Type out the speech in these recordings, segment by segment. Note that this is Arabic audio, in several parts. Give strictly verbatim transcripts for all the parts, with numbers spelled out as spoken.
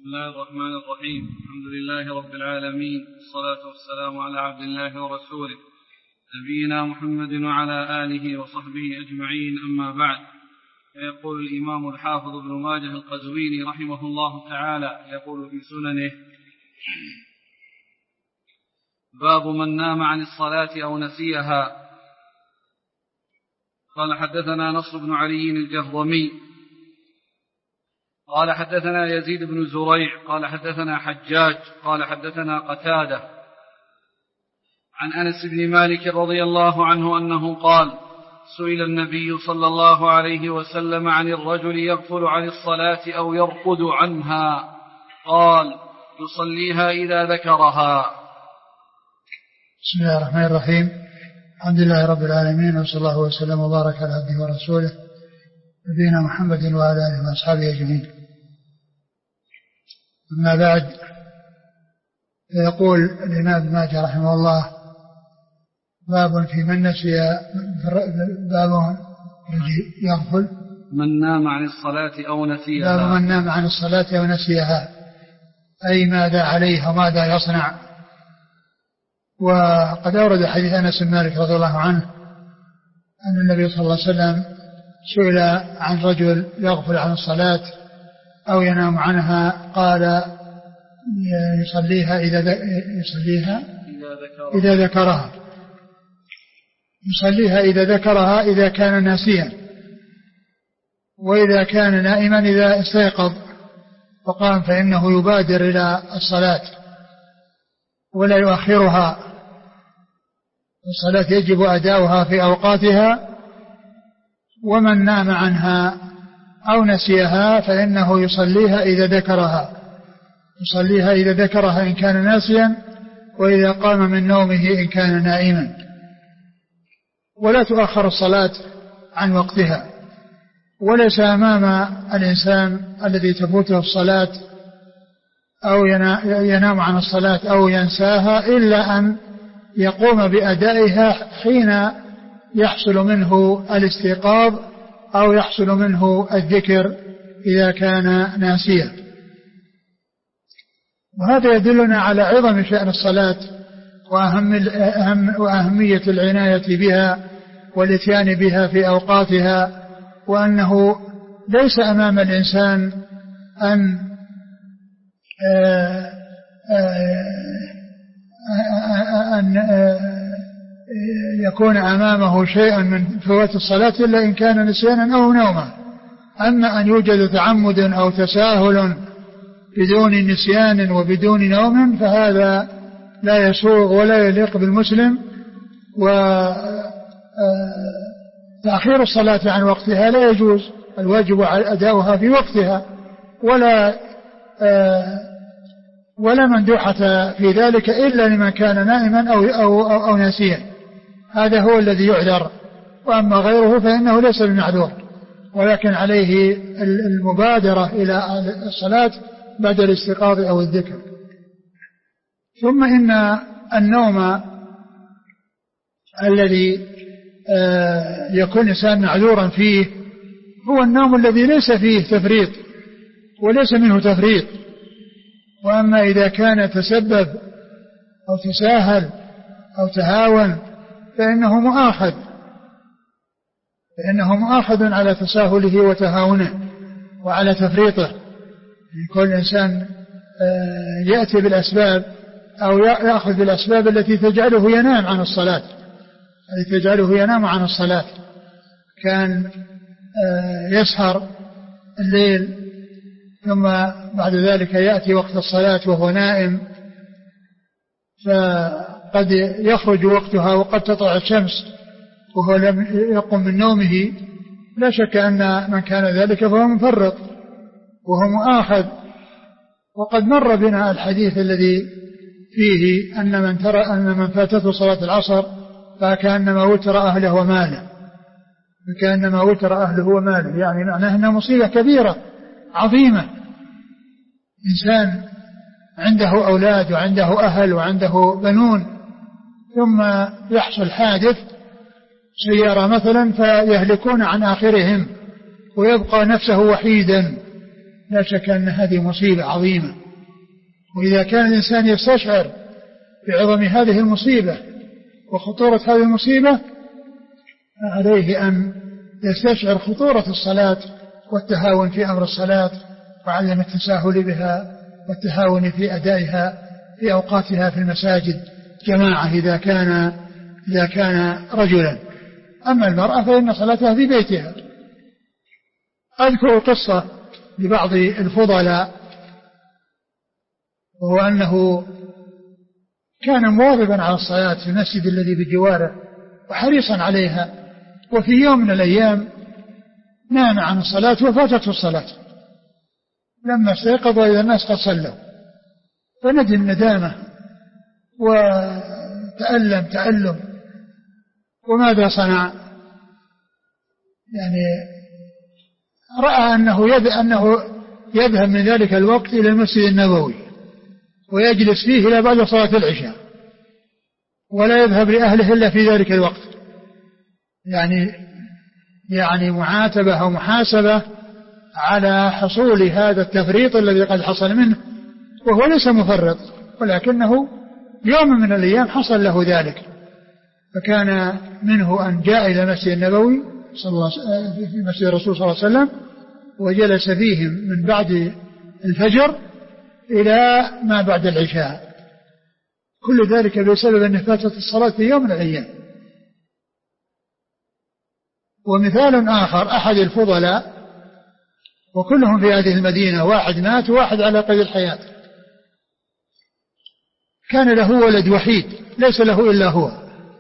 بسم الله الرحمن الرحيم. الحمد لله رب العالمين، والصلاة والسلام على عبد الله ورسوله نبينا محمد وعلى آله وصحبه أجمعين، أما بعد. فيقول الإمام الحافظ ابن ماجه القزويني رحمه الله تعالى يقول في سننه: باب من نام عن الصلاة أو نسيها. قال حدثنا نصر بن علي الجهضمي قال حدثنا يزيد بن زريع قال حدثنا حجاج قال حدثنا قتادة عن أنس بن مالك رضي الله عنه أنه قال: سئل النبي صلى الله عليه وسلم عن الرجل يغفل عن الصلاة أو يرقد عنها، قال: يصليها إذا ذكرها. بسم الله الرحمن الرحيم. الحمد لله رب العالمين، وصلى الله وسلم وبارك على عبده ورسوله نبينا محمد وعلى آله وأصحابه أجمعين. أما بعد، يقول الإمام ابن ماجه رحمه الله: باب في من نسي، باب يغفل من نام عن الصلاة أو نسيها. باب من نام عن الصلاة أو نسيها، أي ماذا عليه وماذا يصنع. وقد أورد حديث أنس بن مالك رضي الله عنه أن النبي صلى الله عليه وسلم سئل عن رجل يغفل عن الصلاة أو ينام عنها، قال: يصليها إذا يصليها إذا ذكرها يصليها إذا ذكرها إذا كان ناسيا، وإذا كان نائما إذا استيقظ فقام فإنه يبادر إلى الصلاة ولا يؤخرها. الصلاة يجب أداؤها في أوقاتها، ومن نام عنها أو نسيها فإنه يصليها إذا ذكرها يصليها إذا ذكرها إن كان ناسيا، وإذا قام من نومه إن كان نائما. ولا تؤخر الصلاة عن وقتها، وليس أمام الإنسان الذي تفوته الصلاة أو ينام عن الصلاة أو ينساها إلا أن يقوم بأدائها حين يحصل منه الاستيقاظ أو يحصل منه الذكر إذا كان ناسيا. وهذا يدلنا على عظم شأن الصلاة وأهم وأهمية العناية بها والاتيان بها في أوقاتها، وأنه ليس أمام الإنسان أن أن يكون أمامه شيء من فوات الصلاة إلا إن كان نسيانا أو نوما. أما أن يوجد تعمد أو تساهل بدون نسيان وبدون نوم فهذا لا يسوغ ولا يليق بالمسلم. وتأخير الصلاة عن وقتها لا يجوز، الواجب أداؤها في وقتها، ولا ولا مندوحة في ذلك إلا لمن كان نائما أو, أو, أو, أو ناسيا، هذا هو الذي يعذر. وأما غيره فإنه ليس بمعذور، ولكن عليه المبادرة إلى الصلاة بعد الاستيقاظ أو الذكر. ثم إن النوم الذي يكون إنسان معذورا فيه هو النوم الذي ليس فيه تفريط وليس منه تفريط. وأما إذا كان تسبب أو تساهل أو تهاون فإنه مؤاخذ فإنه مؤاخذ على تساهله وتهاونه وعلى تفريطه. كل إنسان يأتي بالأسباب أو يأخذ بالأسباب التي تجعله ينام عن الصلاة التي تجعله ينام عن الصلاة كان يسهر الليل ثم بعد ذلك يأتي وقت الصلاة وهو نائم، فقد يخرج وقتها وقد تطلع الشمس وهو لم يقم من نومه. لا شك أن من كان ذلك فهو مفرط وهو مؤاخذ. وقد مر بنا الحديث الذي فيه أن من ترى أن من فاتته صلاة العصر فكأنما وتر أهله وماله فكأنما وتر أهله وماله، يعني معناه أنها مصيبة كبيرة عظيمة. إنسان عنده أولاد وعنده أهل وعنده بنون، ثم يحصل حادث سيارة مثلا فيهلكون عن آخرهم ويبقى نفسه وحيدا لا شك أن هذه مصيبة عظيمة. وإذا كان الإنسان يستشعر بعظم هذه المصيبة وخطورة هذه المصيبة عليه أن يستشعر خطورة الصلاة والتهاون في أمر الصلاة وعدم التساهل بها والتهاون في أدائها في أوقاتها في المساجد جماعة إذا كان إذا كان رجلا. أما المرأة فإن صلاتها في بيتها. أذكر قصة لبعض الفضلاء، وهو أنه كان مواظبا على الصلاة في المسجد الذي بجواره وحريصا عليها، وفي يوم من الأيام نام عن الصلاة وفاتته الصلاة. لما استيقظ وإذا الناس قد صلوا فندم ندامة وتألم تألم. وماذا صنع؟ يعني رأى أنه أنه يذهب من ذلك الوقت إلى المسجد النبوي ويجلس فيه إلى بعد صلاة العشاء ولا يذهب لأهله إلا في ذلك الوقت، يعني يعني معاتبة أو محاسبة على حصول هذا التفريط الذي قد حصل منه، وهو ليس مفرط ولكنه يوم من الأيام حصل له ذلك. فكان منه أن جاء إلى المسجد النبوي صلى الله في مسجد الرسول صلى الله عليه وسلم وجلس فيهم من بعد الفجر إلى ما بعد العشاء، كل ذلك بسبب أن فاتت الصلاة في يوم من الأيام. ومثال آخر أحد الفضلاء وكلهم في هذه المدينة، واحد مات وواحد على قيد الحياة، كان له ولد وحيد ليس له إلا هو،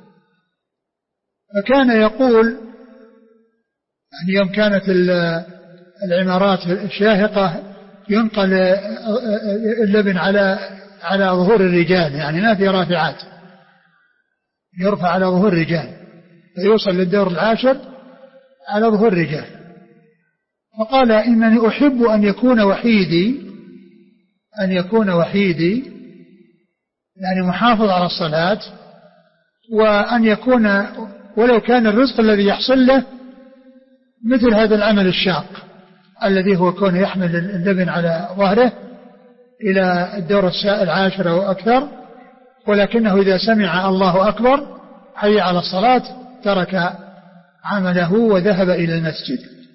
فكان يقول يعني يوم كانت العمارات الشاهقة ينقل اللبن على على ظهور الرجال، يعني ما في رافعات، يرفع على ظهور الرجال فيوصل للدور العاشر على ظهور الرجال. فقال إنني أحب أن يكون وحيدي أن يكون وحيدي يعني محافظ على الصلاة، وأن يكون ولو كان الرزق الذي يحصل له مثل هذا العمل الشاق الذي هو كونه يحمل اللبن على ظهره إلى الدور العاشر أو أكثر، ولكنه إذا سمع الله أكبر حي على الصلاة ترك عمله وذهب إلى المسجد.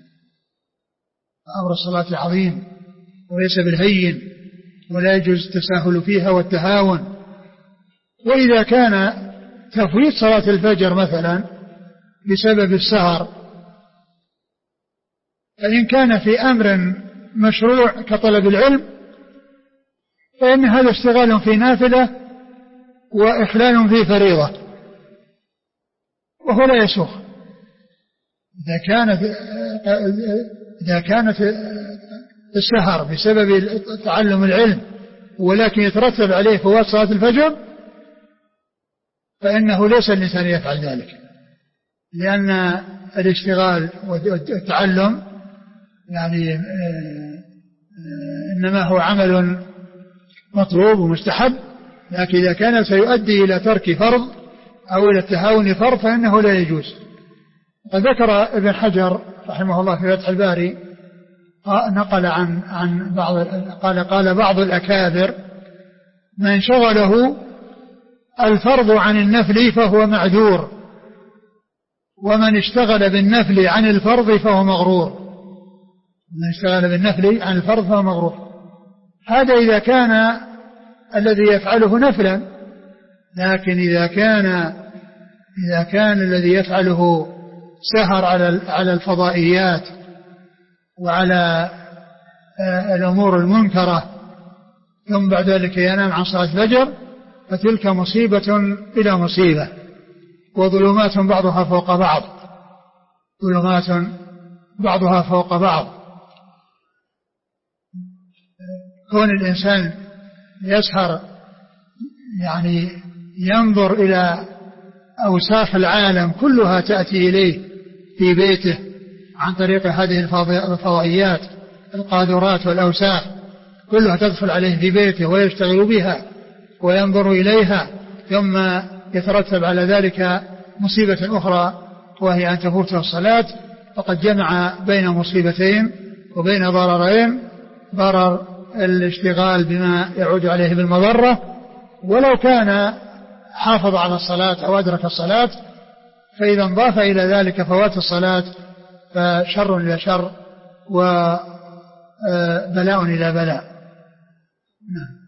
أمر الصلاة عظيم وليس بالهين، ولا يجوز التساهل فيها والتهاون. وإذا كان تفويت صلاة الفجر مثلا بسبب السهر، فإن كان في أمر مشروع كطلب العلم فإن هذا اشتغال في نافلة وإخلال في فريضة، وهو لا يسوغ. إذا كانت إذا كانت السهر بسبب تعلم العلم ولكن يترتب عليه فوات صلاة الفجر فإنه ليس الإنسان يفعل ذلك، لأن الاشتغال والتعلم يعني إنما هو عمل مطلوب ومستحب، لكن إذا كان سيؤدي إلى ترك فرض أو إلى التهاون فرض فإنه لا يجوز. ذكر ابن حجر رحمه الله في فتح الباري نقل عن عن بعض قال قال بعض الأكابر من شغله الفرض عن النفل فهو معذور، ومن اشتغل بالنفل عن الفرض فهو مغرور. من اشتغل بالنفل عن الفرض فهو مغرور. هذا إذا كان الذي يفعله نفلا، لكن إذا كان إذا كان الذي يفعله سهر على على الفضائيات وعلى الأمور المنكرة ثم بعد ذلك ينام عن صلاة الفجر فتلك مصيبة إلى مصيبة، وظلمات بعضها فوق بعض ظلمات بعضها فوق بعض. كون الإنسان يسهر يعني ينظر إلى أوساخ العالم كلها تأتي إليه في بيته عن طريق هذه الفضائيات القاذورات والأوساخ، كلها تدخل عليه في بيته ويشتغل بها وينظر إليها، ثم يترتب على ذلك مصيبة أخرى وهي أن تفوته الصلاة، فقد جمع بين مصيبتين وبين ضررين ضرر الاشتغال بما يعود عليه بالمضرة، ولو كان حافظ على الصلاة أو أدرك الصلاة، فإذا انضاف إلى ذلك فوات الصلاة فشر إلى شر وبلاء إلى بلاء. نعم.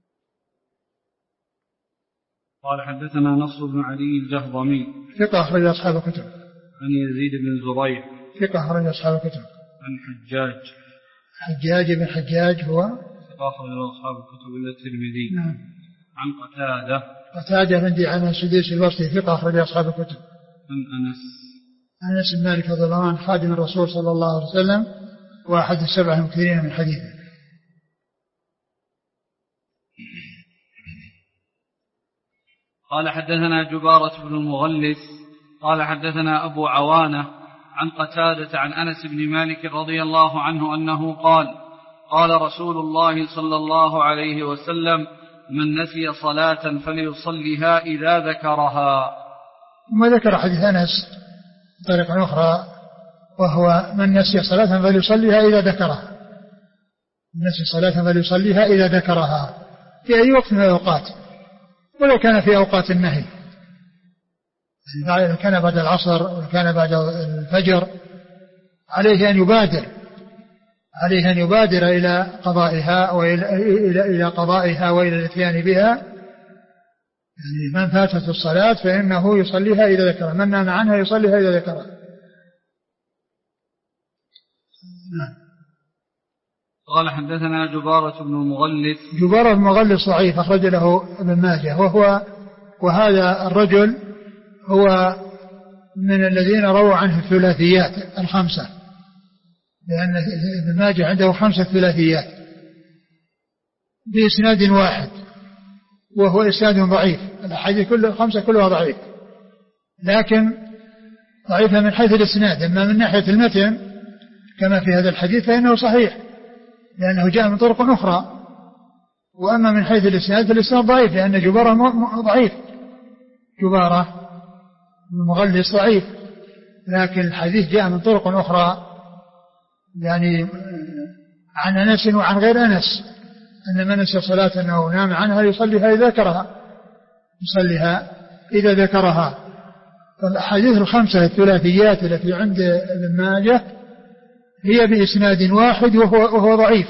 قال حدثنا نصر بن علي الجهضمي ثقة أخرج أصحاب الكتب. عن يزيد بن زريع ثقة أخرج أصحاب الكتب. عن حجاج حجاج بن حجاج هو ثقة أخرج أصحاب الكتب إلا الترمذي. نعم. عن قتادة قتادة بن عن السديس البصري ثقة أخرج أصحاب الكتب. عن أنس أنس بن مالك رضي الله عنه خادم الرسول صلى الله عليه وسلم وأحد السبعة المكثرين من حديثه. قال حدثنا جبارة بن المغلس قال حدثنا أبو عوانة عن قتادة عن أنس بن مالك رضي الله عنه أنه قال قال رسول الله صلى الله عليه وسلم من نسي صلاة فليصلها إذا ذكرها. ثم ذكر حديث أنس بطريقة أخرى وهو من نسي صلاة فليصليها إذا ذكرها. من نسي صلاة فليصليها إذا ذكرها في أي وقت من الأوقات، ولو كان في أوقات النهي، إذا كان بعد العصر وكان بعد الفجر عليه أن يبادر عليه أن يبادر إلى قضائها وإلى إلى إلى قضائها وإلى الاتيان بها. يعني من فاتت الصلاة فإنه يصليها إذا ذكرها، من نام عنها يصليها إذا ذكرها. قال حدثنا جبارة بن المغلس. جبارة بن المغلس ضعيف أخرج له ابن ماجه، وهو وهذا الرجل هو من الذين رووا عنه الثلاثيات الخمسة، لأن ابن ماجه عنده خمسة ثلاثيات بإسناد واحد، وهو إسناد ضعيف. الأحاديث كل الخمسة كلها ضعيف، لكن ضعيفة من حيث الإسناد. أما من ناحية المتن كما في هذا الحديث فإنه صحيح لأنه جاء من طرق أخرى، وأما من حيث الإسناد فالإسناد ضعيف لأن جبارة ضعيف، جبارة المغلس ضعيف، لكن الحديث جاء من طرق أخرى يعني عن أنس وعن غير أنس أن من نسي صلاة أنه نام عنها يصليها إذا ذكرها يصليها إذا ذكرها. فالأحاديث الخمسة الثلاثيات التي عند ابن ماجه هي بإسناد واحد وهو, وهو ضعيف.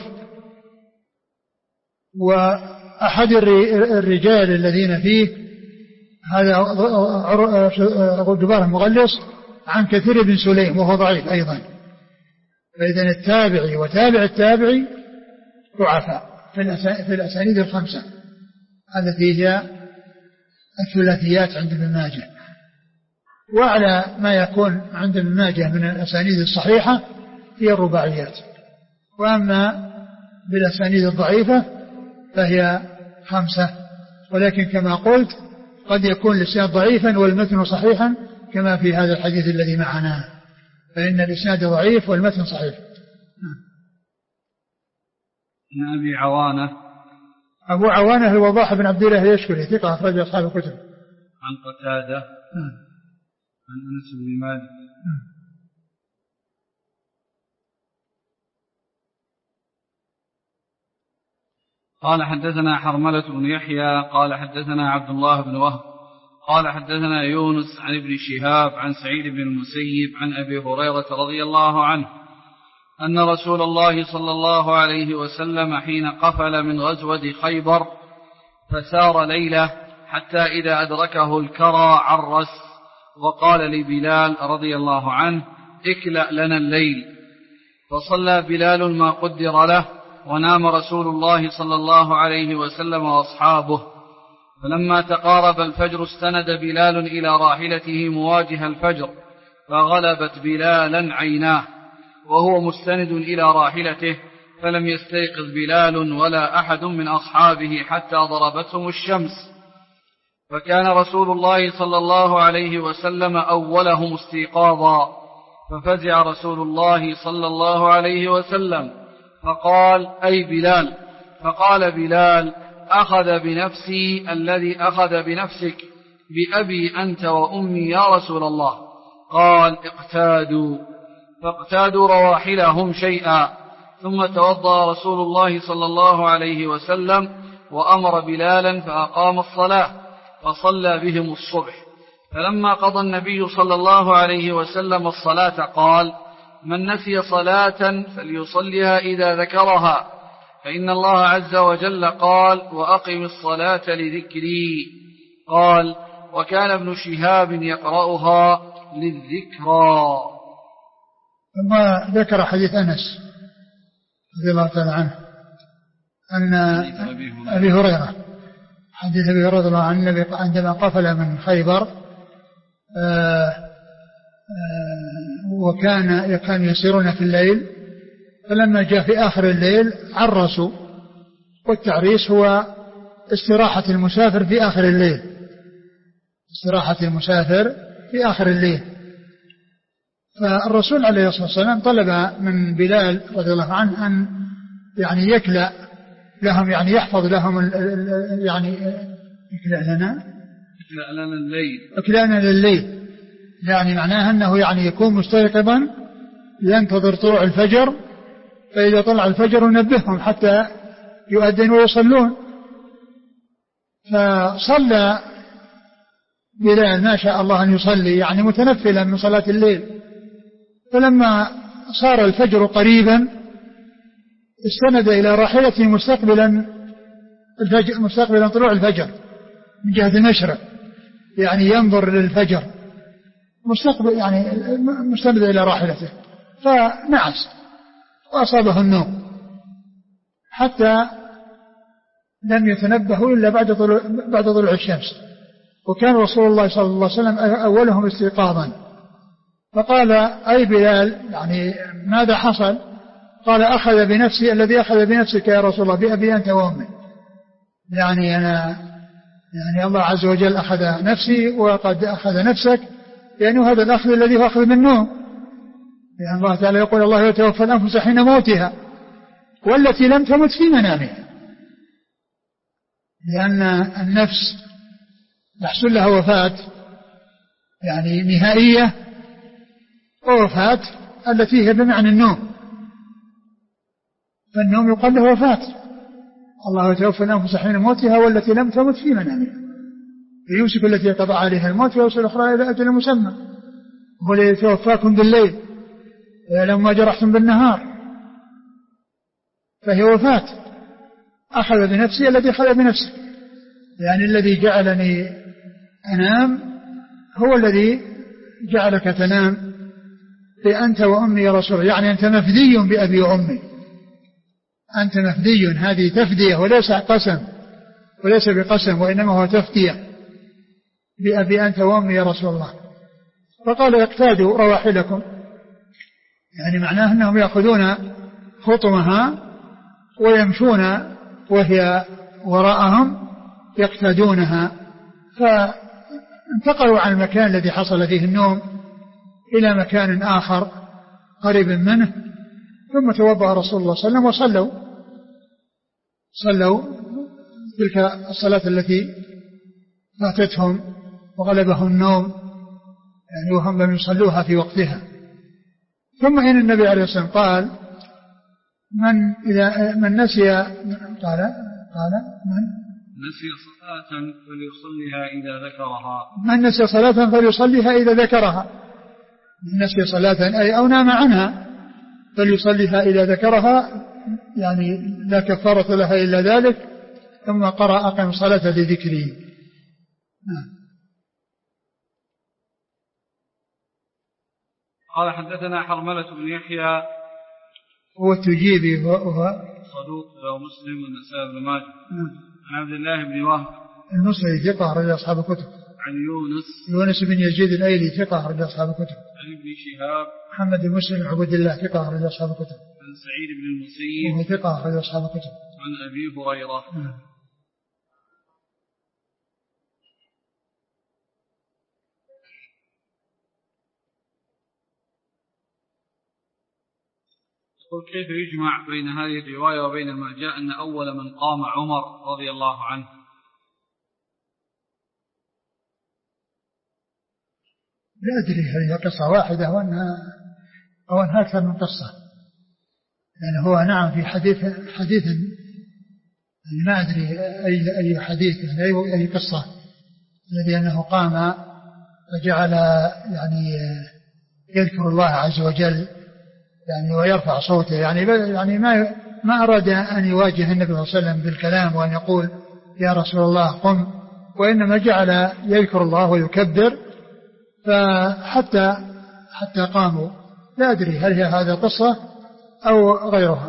وأحد الرجال الذين فيه هذا جبارة المغلس عن كثير بن سليم وهو ضعيف أيضا. فإذا التابعي وتابع التابعي ضعفاء في الأسانيد الخمسة التي هي الثلاثيات عند ابن ماجه. وعلى ما يكون عند ابن ماجه من الأسانيد الصحيحة هي الرباعيات، وأما بالأسانيد الضعيفة فهي خمسة. ولكن كما قلت قد يكون الإسناد ضعيفا والمتن صحيحا كما في هذا الحديث الذي معنا، فإن الإسناد ضعيف والمتن صحيح. عن أبي عوانة. أبو عوانة الوضاح بن عبد الله اليشكري ثقة أخرج أصحاب الكتب. عن قتادة عن أنس بن مالك. قال حدثنا حرملة بن يحيى قال حدثنا عبد الله بن وهب قال حدثنا يونس عن ابن شهاب عن سعيد بن المسيب عن أبي هريرة رضي الله عنه أن رسول الله صلى الله عليه وسلم حين قفل من غزوة خيبر فسار ليلة حتى إذا أدركه الكرى عرس وقال لبلال رضي الله عنه اكلأ لنا الليل، فصلى بلال ما قدر له ونام رسول الله صلى الله عليه وسلم وأصحابه. فلما تقارب الفجر استند بلال إلى راحلته مواجه الفجر فغلبت بلالا عيناه وهو مستند إلى راحلته، فلم يستيقظ بلال ولا أحد من أصحابه حتى ضربتهم الشمس. فكان رسول الله صلى الله عليه وسلم أولهم استيقاظا، ففزع رسول الله صلى الله عليه وسلم فقال أي بلال؟ فقال بلال أخذ بنفسي الذي أخذ بنفسك، بأبي أنت وأمي يا رسول الله. قال اقتادوا، فاقتادوا رواحلهم شيئا، ثم توضأ رسول الله صلى الله عليه وسلم وأمر بلالا فأقام الصلاة فصلى بهم الصبح. فلما قضى النبي صلى الله عليه وسلم الصلاة قال: من نسي صلاة فليصلها إذا ذكرها، فإن الله عز وجل قال: وأقم الصلاة لذكري. قال: وكان ابن شهاب يقرأها للذكرى. ثم ذكر حديث أنس رضي الله تعالى عنه أن أبي هريرة حديث أبي هريرة رضي الله عنه عندما قفل من خيبر آآ آآ وكان كان يسيرون في الليل، فلما جاء في آخر الليل عرسوا، والتعريس هو استراحة المسافر في آخر الليل، استراحة المسافر في آخر الليل. فالرسول عليه الصلاة والسلام طلب من بلال رضي الله عنه أن يعني يكلأ لهم، يعني يحفظ لهم ال ال يعني يكلأ لنا يكلأ لنا الليل يكلأ لنا لليل، يعني معناها أنه يعني يكون مستيقظا ينتظر طلوع الفجر، فإذا طلع الفجر ينبههم حتى يؤذنوا ويصلون. فصلى بلال ما شاء الله أن يصلي، يعني متنفلا من صلاة الليل. فلما صار الفجر قريبا استند إلى راحلته مستقبلا الفجر، مستقبلا طلوع الفجر من جهة المشرق، يعني ينظر للفجر مستقبل، يعني مستند إلى راحلته، فنعس وأصابه النوم حتى لم يتنبهوا إلا بعد طلوع بعد طلوع الشمس. وكان رسول الله صلى الله عليه وسلم أولهم استيقاظا، فقال: أي بلال، يعني ماذا حصل؟ قال: أخذ بنفسي الذي أخذ بنفسك يا رسول الله، بأبي أنت وأمي، يعني أنا يعني الله عز وجل أخذ نفسي وقد أخذ نفسك، لأنه هذا الأخذ الذي هو أخذ من نوم، لأن الله تعالى يقول: الله يتوفى الأنفس حين موتها والتي لم تمت في منامها، لأن النفس يحصل لها وفاة يعني نهائية، ووفاة التي هي بمعنى النوم، فالنوم يقال له وفاة. الله يتوفى الأنفس حين موتها والتي لم تمت في منامها، فيمسك التي قضى عليها الموت ويوصل الأخرى إلى أجل مسمى، هو الذي يتوفاكم بالليل ويعلم ما جرحتم بالنهار، فهي وفاة. أخذ بنفسي الذي أخذ بنفسه، يعني الذي جعلني أنام هو الذي جعلك تنام، أنت وأمي يا رسول الله، يعني أنت مفدي بأبي وأمي، أنت مفدي، هذه تفدية وليس قسم، وليس بقسم، وإنما هو تفدية بأبي أنت وأمي يا رسول الله. فقال: اقتادوا رواحلكم، يعني معناه أنهم يأخذون خطمها ويمشون وهي وراءهم يقتادونها. فانتقلوا عن المكان الذي حصل فيه النوم إلى مكان آخر قريب منه، ثم توضأ رسول الله صلى الله عليه وسلم وصلوا صلوا تلك الصلاة التي فاتتهم وغلبهم النوم، يعني وهم لم يصلوها في وقتها. ثم إن النبي عليه الصلاة والسلام قال: من إذا من نسي قال قال من نسي صلاة فليصليها إذا ذكرها، من نسي صلاة فليصليها إذا ذكرها، من نسي صلاة أي أو نام عنها فليصليها إذا ذكرها، يعني لا كفارة لها إلا ذلك. ثم قرأ: أقم الصلاة لذكري. نعم. قال: حدثنا حرملة بن يحيى هو التجيبي وهو صدوق له مسلم والنسائي بن ماجه. عن عبد الله بن وهب المصري ثقة أخرج أصحاب الكتب. عن يونس يونس بن يزيد الأيلي ثقة أخرج أصحاب الكتب. عن ابن شهاب محمد بن مسلم عبد الله ثقة أخرج أصحاب الكتب. عن سعيد بن المسيب وهو ثقة أخرج أصحاب الكتب. عن أبي هريرة. كيف يجمع بين هذه الرواية وبين ما جاء أن أول من قام عمر رضي الله عنه؟ لا أدري هل هي قصة واحدة أو أنها أو أنها أكثر من قصة، يعني هو نعم في حديث حديث ما أدري أي أي حديث أي أي قصة الذي أنه قام وجعل يعني يذكر الله عز وجل يعني ويرفع صوته يعني يعني ما ما أراد أن يواجه النبي صلى الله عليه وسلم بالكلام وأن يقول يا رسول الله قم، وإنما جعل يذكر الله ويكبر فحتى حتى قاموا. لا أدري هل هي هذه قصة أو غيرها.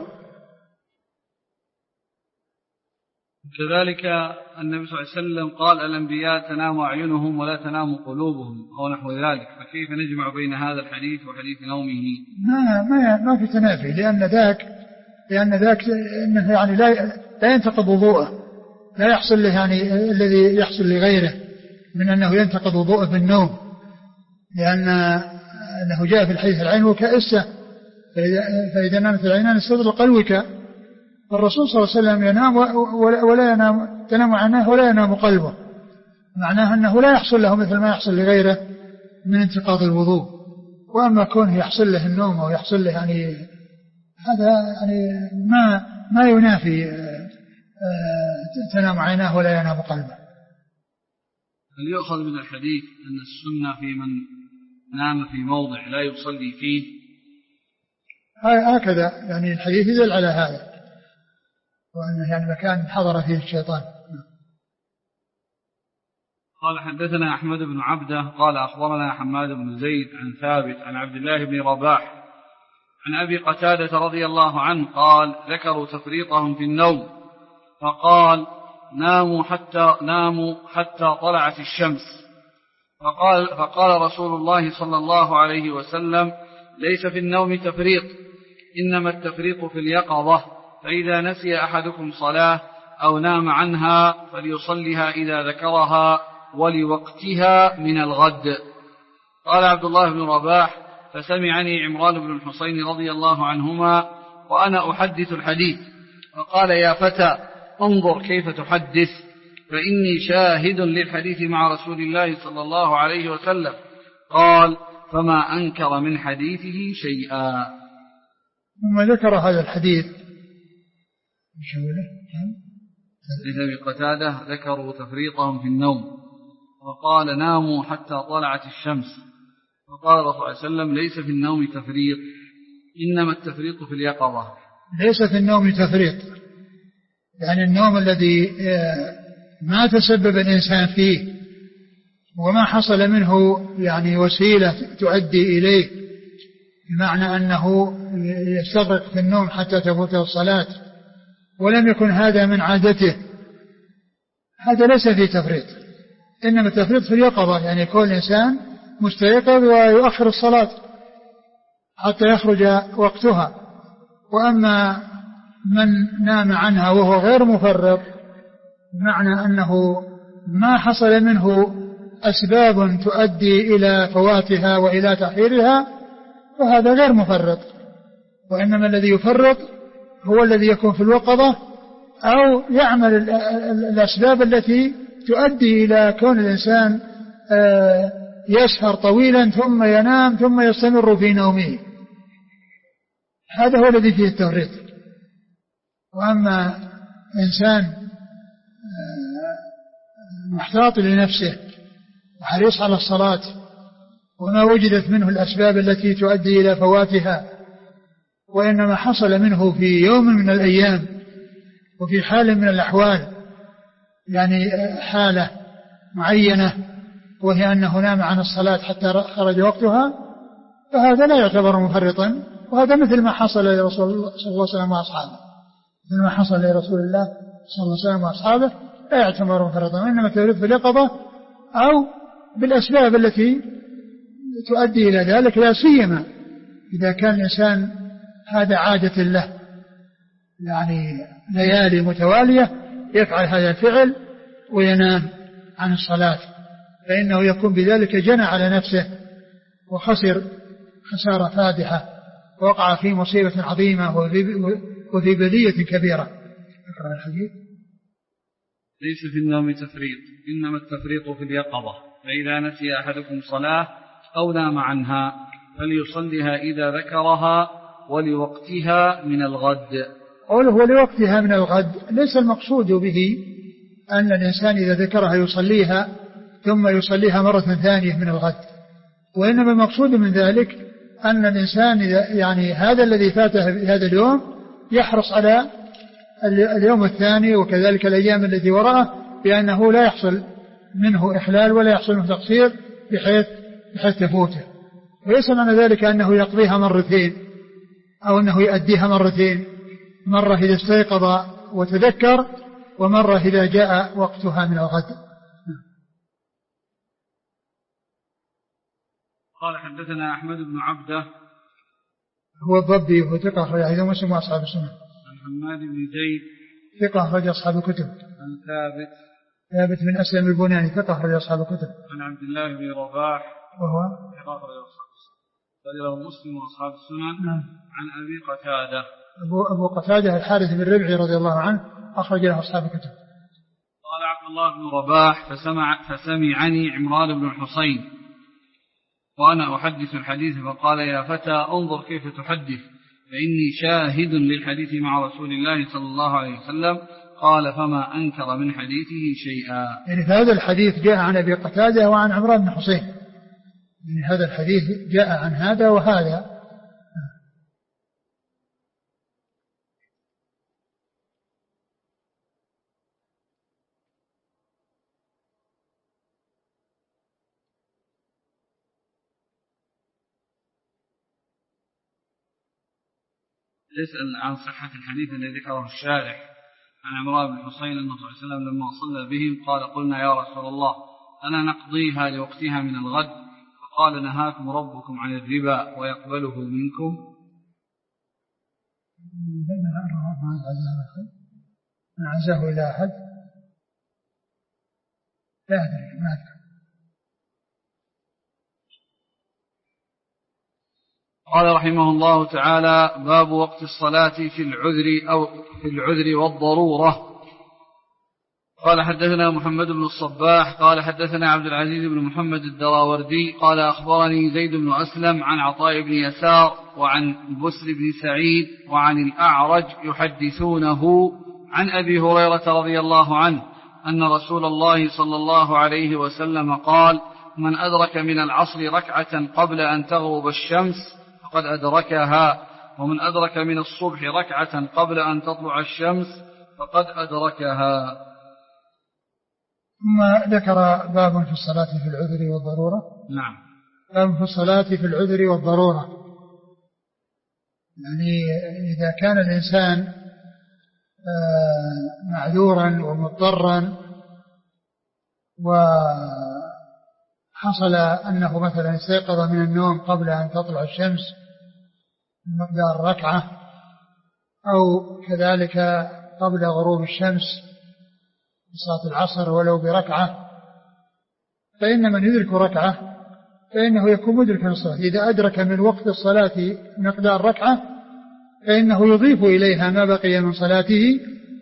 كذلك النبي صلى الله عليه وسلم قال الأنبياء تنام أعينهم ولا تنام قلوبهم أو نحو ذلك، فكيف نجمع بين هذا الحديث وحديث نومه؟ ما ما ما في تنافي، لأن ذاك لأن ذاك إنه يعني لا لا ينتقض وضوءه، لا يحصل له يعني الذي يحصل لغيره من أنه ينتقض وضوءه بالنوم، لأن أنه جاء في الحديث العين وكأسة، فإذا نامت العينان استدرق الوكاء، فالرسول صلى الله عليه وسلم ينام ولا ينام تنام عيناه ولا ينام قلبه، معناه أنه لا يحصل له مثل ما يحصل لغيره من انتقاض الوضوء. وأما كونه يحصل له النوم أو يحصل له يعني هذا يعني ما ما ينافي تنام عيناه ولا ينام قلبه. هل يؤخذ من الحديث أن السنة في من نام في موضع لا يصلي فيه؟ هكذا يعني الحديث يدل على هذا، وأنه يعني مكان حضر فيه الشيطان. قال حدثنا أحمد بن عبده قال أخبرنا حماد بن زيد عن ثابت عن عبد الله بن رباح عن أبي قتادة رضي الله عنه قال ذكروا تفريطهم في النوم فقال ناموا حتى, ناموا حتى طلعت الشمس، فقال, فقال رسول الله صلى الله عليه وسلم ليس في النوم تفريط، إنما التفريط في اليقظة، فإذا نسي أحدكم صلاة أو نام عنها فليصلها إذا ذكرها ولوقتها من الغد. قال عبد الله بن رباح فسمعني عمران بن الحصين رضي الله عنهما وأنا أحدث الحديث، فقال يا فتى انظر كيف تحدث، فإني شاهد للحديث مع رسول الله صلى الله عليه وسلم. قال فما أنكر من حديثه شيئا. ثم ذكر هذا الحديث لأبي قتادة ذكروا تفريطهم في النوم وقال ناموا حتى طلعت الشمس، وقال الرسول صلى الله عليه وسلم ليس في النوم تفريط، إنما التفريط في اليقظة. ليس في النوم تفريط يعني النوم الذي ما تسبب الإنسان فيه وما حصل منه يعني وسيلة تؤدي إليه، بمعنى أنه يستغرق في النوم حتى تفوته الصلاة ولم يكن هذا من عادته، هذا ليس فيه تفريط، إنما التفريط في اليقظة، يعني يكون الإنسان مستيقظ ويؤخر الصلاة حتى يخرج وقتها. وأما من نام عنها وهو غير مفرط، بمعنى أنه ما حصل منه أسباب تؤدي إلى فواتها وإلى تأخيرها، فهذا غير مفرط، وإنما الذي يفرط هو الذي يكون في الوقظة أو يعمل الأسباب التي تؤدي إلى كون الإنسان يسهر طويلا ثم ينام ثم يستمر في نومه، هذا هو الذي فيه التفريط. وأما إنسان محتاط لنفسه وحريص على الصلاة وما وجدت منه الأسباب التي تؤدي إلى فواتها، وإنما حصل منه في يوم من الأيام وفي حال من الأحوال يعني حالة معينة وهي أنه نام عن الصلاة حتى خرج وقتها، فهذا لا يعتبر مفرطا، وهذا مثل ما حصل لرسول الله صلى الله عليه وسلم وأصحابه مثل ما حصل لرسول الله صلى الله عليه وسلم وأصحابه لا يعتبر مفرطا، وإنما تفريط في اليقظة أو بالأسباب التي تؤدي إلى ذلك، لا سيما إذا كان الإنسان هذا عادة له، يعني ليالي متوالية يفعل هذا الفعل وينام عن الصلاة، فإنه يكون بذلك جنى على نفسه وخسر خسارة فادحة ووقع في مصيبة عظيمة وفي بلية كبيرة. اقرأ الحديث. ليس في النوم تفريط، إنما التفريط في اليقظة، فإذا نسي أحدكم صلاة أو نام عنها فليصلها إذا ذكرها ولوقتها من الغد. قوله ولوقتها من الغد ليس المقصود به أن الإنسان إذا ذكرها يصليها ثم يصليها مرة ثانية من الغد، وإنما المقصود من ذلك أن الإنسان يعني هذا الذي فاته في هذا اليوم يحرص على اليوم الثاني وكذلك الأيام التي وراءه بأنه لا يحصل منه إحلال ولا يحصل منه تقصير بحيث, بحيث تفوته. وليس معنى ذلك أنه يقضيها مرتين أو أنه يؤديها مرتين، مرة إذا استيقظ وتذكر ومرة إذا جاء وقتها من الغد. قال حدثنا أحمد بن عبده هو الضبي وهو ثقة أخرج حديث مسلم وأصحاب السنة. عن حماد بن زيد ثقة أخرج أصحاب الكتب. عن ثابت ثابت بن أسلم البناني ثقة أخرج أصحاب الكتب. عن عبد الله بن رباح وهو ثقة أخرج أصحاب السنة مسلم وأصحاب السنن. نعم. عن أبي قتادة أبو, أبو قتادة الحارث بن ربعي رضي الله عنه أخرج له أصحاب الكتب. قال عبد الله بن رباح فسمع فسمعني عمران بن الحصين وأنا أحدث الحديث فقال يا فتى انظر كيف تحدث فإني شاهد للحديث مع رسول الله صلى الله عليه وسلم. قال فما أنكر من حديثه شيئا. يعني هذا الحديث جاء عن أبي قتادة وعن عمران بن حصين، يعني هذا الحديث جاء عن هذا وهذا. يسأل عن صحة الحديث الذي ذكره الشارح عن عمران بن حصين أن النبي صلى الله عليه وسلم لما صلى بهم قال قلنا يا رسول الله أنا نقضيها لوقتها من الغد؟ فقال نهاكم ربكم عن الربا ويقبله منكم. ما عزاه إلى أحد لا أدري ما أدري. قال رحمه الله تعالى باب وقت الصلاة في العذر أو في العذر والضرورة. قال حدثنا محمد بن الصباح قال حدثنا عبد العزيز بن محمد الدراوردي قال أخبرني زيد بن أسلم عن عطاء بن يسار وعن بسر بن سعيد وعن الأعرج يحدثونه عن أبي هريرة رضي الله عنه أن رسول الله صلى الله عليه وسلم قال من أدرك من العصر ركعة قبل أن تغرب الشمس فقد أدركها ومن أدرك من الصبح ركعة قبل أن تطلع الشمس فقد أدركها. ثم ذكر باب في الصلاة في العذر والضرورة. نعم. باب في الصلاة في العذر والضرورة، يعني إذا كان الإنسان معذورا ومضطرا وحصل أنه مثلا استيقظ من النوم قبل أن تطلع الشمس بمقدار ركعة أو كذلك قبل غروب الشمس صلاة العصر ولو بركعة، فإن من يدرك ركعة فإنه يكون مدركا للصلاة. إذا أدرك من وقت الصلاة مقدار ركعة فإنه يضيف إليها ما بقي من صلاته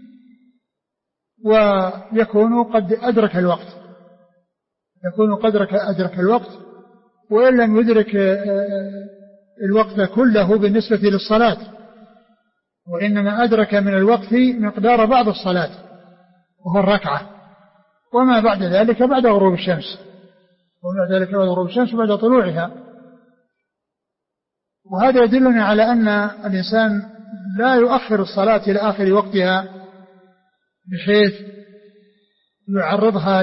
ويكون قد أدرك الوقت يكون قد أدرك الوقت وإن لم يدرك الوقت كله بالنسبة للصلاة، وإنما أدرك من الوقت مقدار بعض الصلاة وهو الركعة، وما بعد ذلك بعد غروب الشمس وبعد ذلك بعد غروب الشمس وبعد طلوعها. وهذا يدلنا على أن الإنسان لا يؤخر الصلاة إلى آخر وقتها بحيث يعرضها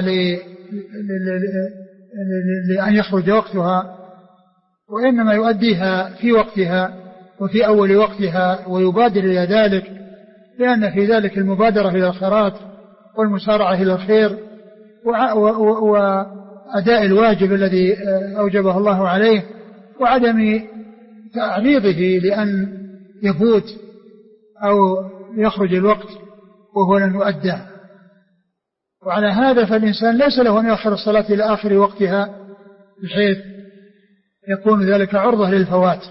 لأن يخرج وقتها، وإنما يؤديها في وقتها وفي أول وقتها ويبادر إلى ذلك، لأن في ذلك المبادرة إلى الخيرات والمسارعة إلى الخير وأداء الواجب الذي أوجبه الله عليه وعدم تعريضه لأن يفوت أو يخرج الوقت وهو لن يؤدى. وعلى هذا فالإنسان ليس له أن يؤخر الصلاة إلى آخر وقتها بحيث يكون ذلك عرضة للفوات.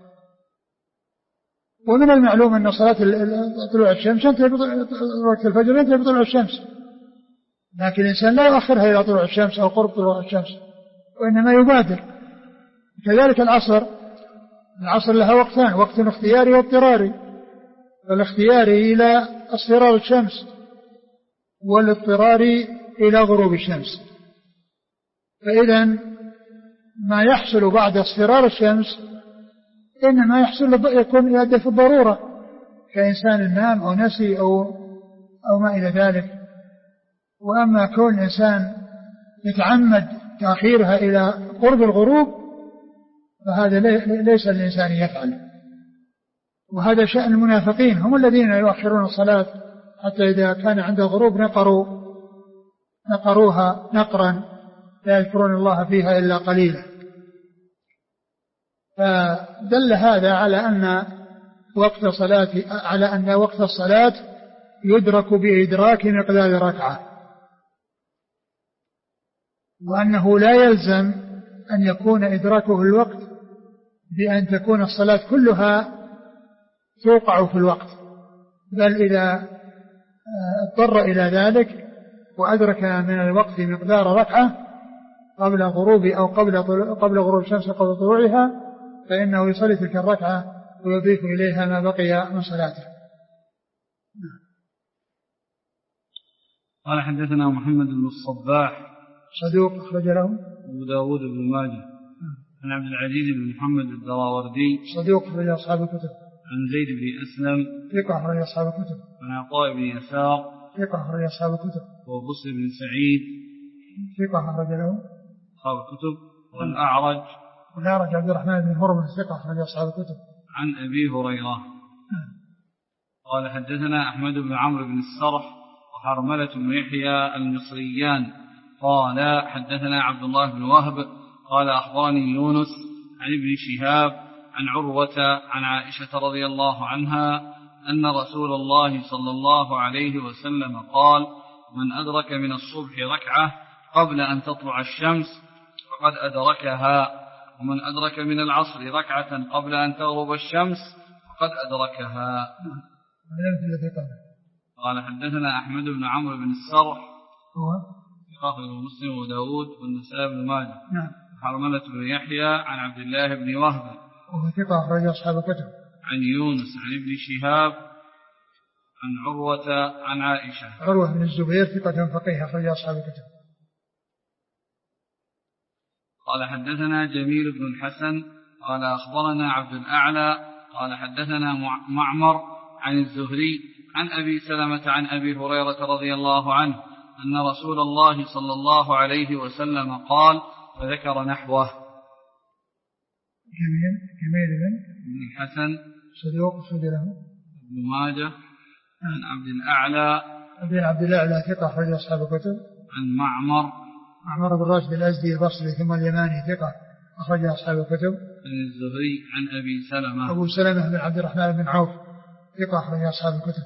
ومن المعلوم أن صلاة طلوع الشمس ينتهي وقت الفجر ينتهي بطلوع الشمس، لكن الإنسان لا يؤخرها إلى طلوع الشمس أو قرب طلوع الشمس وإنما يبادر. كذلك العصر العصر لها وقتان، وقت اختياري واضطراري، فالاختياري إلى اصفرار الشمس والاضطراري إلى غروب الشمس. فإذا ما يحصل بعد اصفرار الشمس إنما يحصل يكون يؤدي في الضرورة، كإنسان نام أو نسي أو, أو ما إلى ذلك. وأما كون الإنسان يتعمد تأخيرها إلى قرب الغروب فهذا ليس الإنسان يفعل. وهذا شأن المنافقين، هم الذين يؤخرون الصلاة حتى إذا كان عند الغروب نقروا نقروها نقرا لا يذكرون الله فيها إلا قليلا. فدل هذا على أن وقت صلاة على أن وقت الصلاة يدرك بإدراك مقدار ركعة، وأنه لا يلزم أن يكون إدراكه الوقت بأن تكون الصلاة كلها توقع في الوقت، بل إذا اضطر إلى ذلك وأدرك من الوقت مقدار ركعة قبل غروب أو قبل قبل غروب الشمس قبل طلوعها فإنه يصلي تلك الركعة ويضيف إليها ما بقي من صلاته. قال حدثنا محمد بن الصباح صدوق أخرج له أبو داود بن ماجه عن عبد العزيز بن محمد الدراوردي صدوق أخرج أصحاب الكتب عن زيد بن أسلم ثقة أخرج أصحاب الكتب عن عطاء بن يسار ثقة أخرج أصحاب الكتب وبصر بن سعيد ثقة أخرج له أصحاب الكتب والأعرج والأعرج عبد الرحمن بن هرمز ثقة أخرج أصحاب الكتب عن أبي هريرة. قال حدثنا أحمد بن عمرو بن السرح وحرملة بن يحيى المصريان قال حدثنا عبد الله بن وهب قال أخبرني يونس عن ابن شهاب عن عروة عن عائشة رضي الله عنها أن رسول الله صلى الله عليه وسلم قال من أدرك من الصبح ركعة قبل أن تطلع الشمس فقد أدركها، ومن أدرك من العصر ركعة قبل أن تغرب الشمس فقد أدركها. قال حدثنا أحمد بن عمرو بن السرح أخرج مسلم وداود والنسائي بن ماجه حرملة بن يحيى عن عبد الله بن وهب وهو ثقة أخرج أصحاب الكتب عن يونس عن ابن شهاب عن عروة عن عائشة عروة بن الزبير ثقة فقيه أخرج أصحاب الكتب. قال حدثنا جميل بن الحسن قال أخبرنا عبد الأعلى قال حدثنا معمر عن الزهري عن أبي سلمة عن أبي هريرة رضي الله عنه أن رسول الله صلى الله عليه وسلم قال فذكر نحوه. جميل جميل بن الحسن صدوق صدره ابن ماجه عن عبد الأعلى ابن عبد الأعلى ثقة أخرج أصحاب الكتب عن معمر معمر بن راشد الأزدي البصري ثم اليماني ثقة أخرج أصحاب الكتب عن الزهري عن أبي سلمة أبو سلمة بن عبد الرحمن بن عوف ثقة أخرج أصحاب الكتب.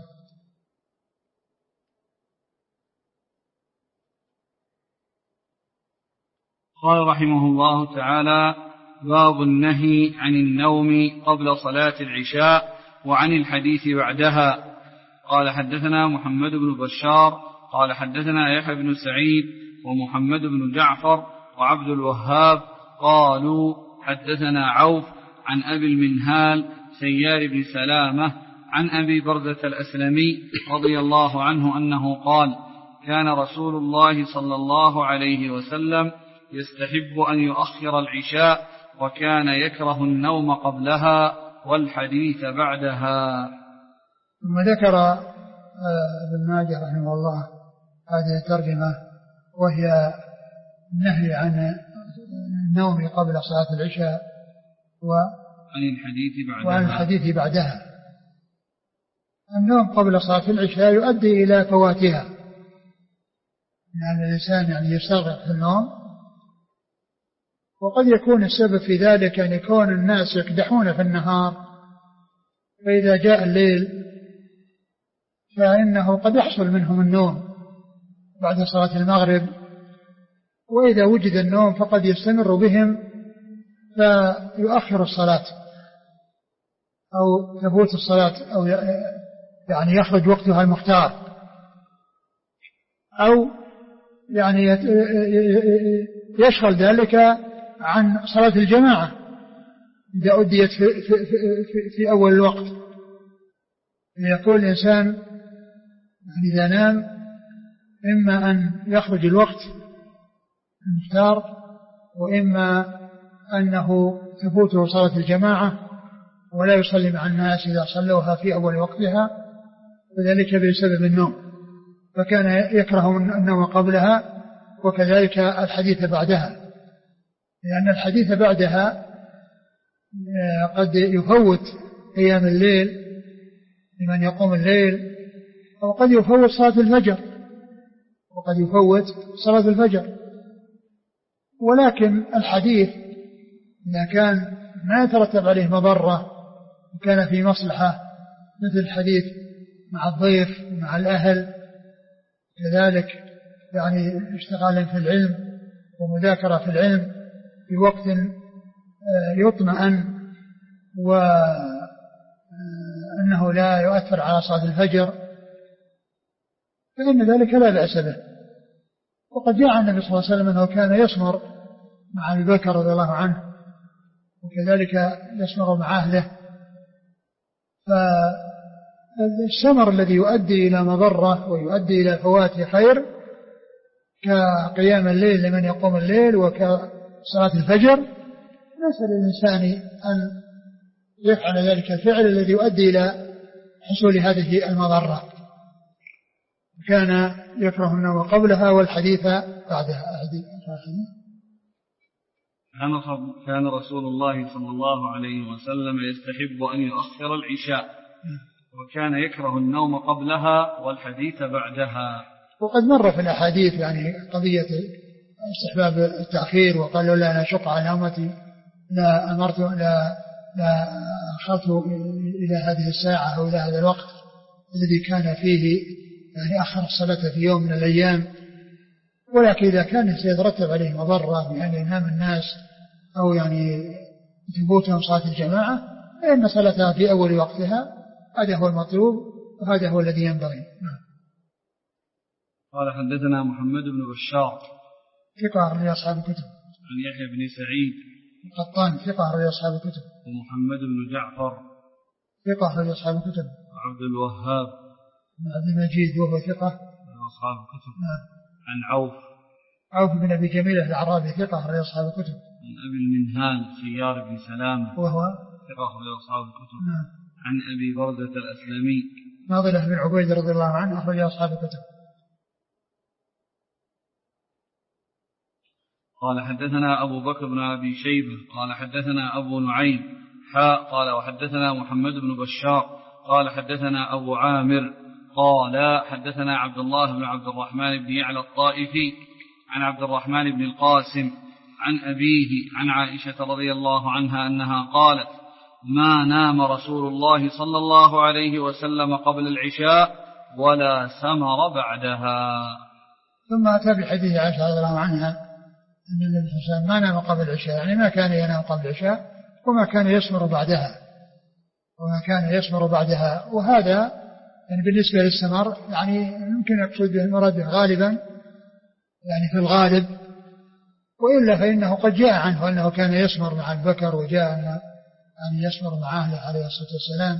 قال رحمه الله تعالى باب النهي عن النوم قبل صلاة العشاء وعن الحديث بعدها. قال حدثنا محمد بن بشار قال حدثنا يحيى بن سعيد ومحمد بن جعفر وعبد الوهاب قالوا حدثنا عوف عن أبي المنهال سيار بن سلامة عن أبي برزة الأسلمي رضي الله عنه أنه قال كان رسول الله صلى الله عليه وسلم يستحب أن يؤخر العشاء وكان يكره النوم قبلها والحديث بعدها. ثم ذكر ابن ماجه رحمه الله هذه الترجمة وهي النهي عن النوم قبل صلاة العشاء وعن الحديث بعدها, وعن الحديث بعدها. النوم قبل صلاة العشاء يؤدي إلى فواتها، يعني الإنسان يعني يستغرق في النوم، وقد يكون السبب في ذلك أن يكون الناس يقدحون في النهار، فإذا جاء الليل فإنه قد يحصل منهم النوم بعد صلاة المغرب، وإذا وجد النوم فقد يستمر بهم فيؤخر الصلاة أو تفوت الصلاة أو يعني يخرج وقتها المختار، أو يعني يشغل ذلك عن صلاة الجماعة إذا أديت في, في, في, في أول الوقت. يقول الإنسان يعني إذا نام إما أن يخرج الوقت المختار، وإما أنه تفوته صلاة الجماعة ولا يصلي مع الناس إذا صلوها في أول وقتها، وذلك بسبب النوم، فكان يكره النوم قبلها وكذلك الحديث بعدها، لأن الحديث بعدها قد يفوت قيام الليل لمن يقوم الليل، أو قد يفوت صلاة الفجر وقد يفوت صلاة الفجر. ولكن الحديث إذا كان ما يترتب عليه مضرة وكان في مصلحة، مثل الحديث مع الضيف مع الأهل، كذلك يعني اشتغالا في العلم ومذاكرة في العلم في وقت يطمئن وأنه لا يؤثر على صلاة الفجر، فإن ذلك لا بأس به. وقد جاء النبي صلى الله عليه وسلم أنه كان يسمر مع أبي بكر رضي الله عنه، وكذلك يسمر مع أهله. فالسمر الذي يؤدي إلى مضرة ويؤدي إلى فوات خير كقيام الليل لمن يقوم الليل وكصلاة الفجر، ليس للإنسان أن يفعل ذلك الفعل الذي يؤدي إلى حصول هذه المضرة. كان يكره النوم قبلها والحديث بعدها. كان رسول الله صلى الله عليه وسلم يستحب أن يؤخر العشاء، وكان يكره النوم قبلها والحديث بعدها. وقد مر في الأحاديث يعني قضية استحباب التأخير، وقال لا أنا شق على أمتي لا أمرت لا لا أخرت إلى هذه الساعة أو إلى هذا الوقت الذي كان فيه يعني أخر الصلاة في يوم من الأيام. ولكن إذا كان سيترتب عليه مضرة بأن ينام الناس أو يعني تفوتهم صلاة الجماعة، فإن صلاتها في أول وقتها هذا هو المطلوب وهذا هو الذي ينبغي. قال حدثنا محمد بن بشار ثقة أخرج أصحاب الكتب. عن يحيى بن سعيد القطان ثقة أخرج أصحاب الكتب. ومحمد بن جعفر ثقة أخرج أصحاب الكتب. وعبد الوهاب بن عبد المجيد وهو ثقة أصحاب الكتب. عن عوف عوف بن أبي جميلة الأعرابي ثقة أخرج أصحاب الكتب. عن أبي المنهال سيار بن سلامة وهو ثقة أخرج أصحاب الكتب. نعم. عن أبي بردة الأسلمي ناضلة بن عبيد رضي الله عنه أخرج أصحاب الكتب. قال حدثنا أبو بكر بن أبي شيبة قال حدثنا أبو نعيم حاء قال وحدثنا محمد بن بشار قال حدثنا أبو عامر قال حدثنا عبد الله بن عبد الرحمن بن يعلى الطائفي عن عبد الرحمن بن القاسم عن أبيه عن عائشة رضي الله عنها أنها قالت ما نام رسول الله صلى الله عليه وسلم قبل العشاء ولا سمر بعدها. ثم أتى بحديث عائشة رضي الله عنها أن النبي صلى الله عليه وسلم ما نام قبل العشاء، يعني ما كان ينام قبل العشاء وما كان يسمر بعدها وما كان يسمر بعدها. وهذا يعني بالنسبة للسمر يعني يمكن يقصد به المراد غالبا يعني في الغالب، وإلا فإنه قد جاء عنه أنه كان يسمر مع البكر وجاء أن يسمر مع أهله عليه الصلاة والسلام.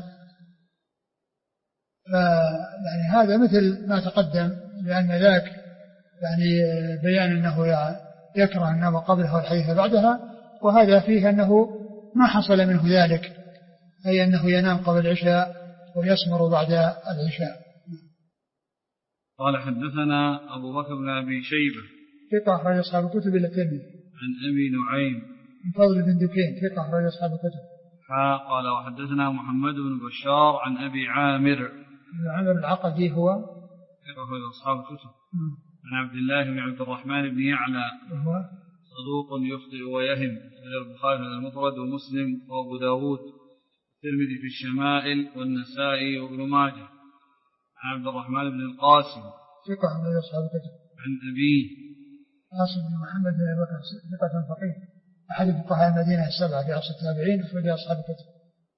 يعني هذا مثل ما تقدم، لأن ذاك يعني بيان أنه يكره النوم قبلها والحديث بعدها، وهذا فيه أنه ما حصل منه ذلك، أي أنه ينام قبل العشاء ويسمر بعد العشاء. قال حدثنا أبو بكر بن أبي شيبة ثقة أخرج أصحاب الكتب إلا الترمذي. عن أبي نعيم الفضل بن دكين ثقة أخرج أصحاب الكتب. قال وحدثنا محمد بن بشار عن أبي عامر عامر العقدي هو ثقة أخرج أصحاب الكتب. عن عبد الله بن عبد الرحمن بن يعلى وهو صدوق يخطئ ويهم، إلى البخاري المفرد ومسلم وأبو داود الترمذي في الشمائل والنسائي وابن ماجه. عن عبد الرحمن بن القاسم ثقة أخرج أصحاب الكتب. عن أبيه قاسم بن محمد بن أبي بكر ثقة فقيه أحد فقهاء المدينة السبعة في عصر التابعين أخرج أصحاب الكتب.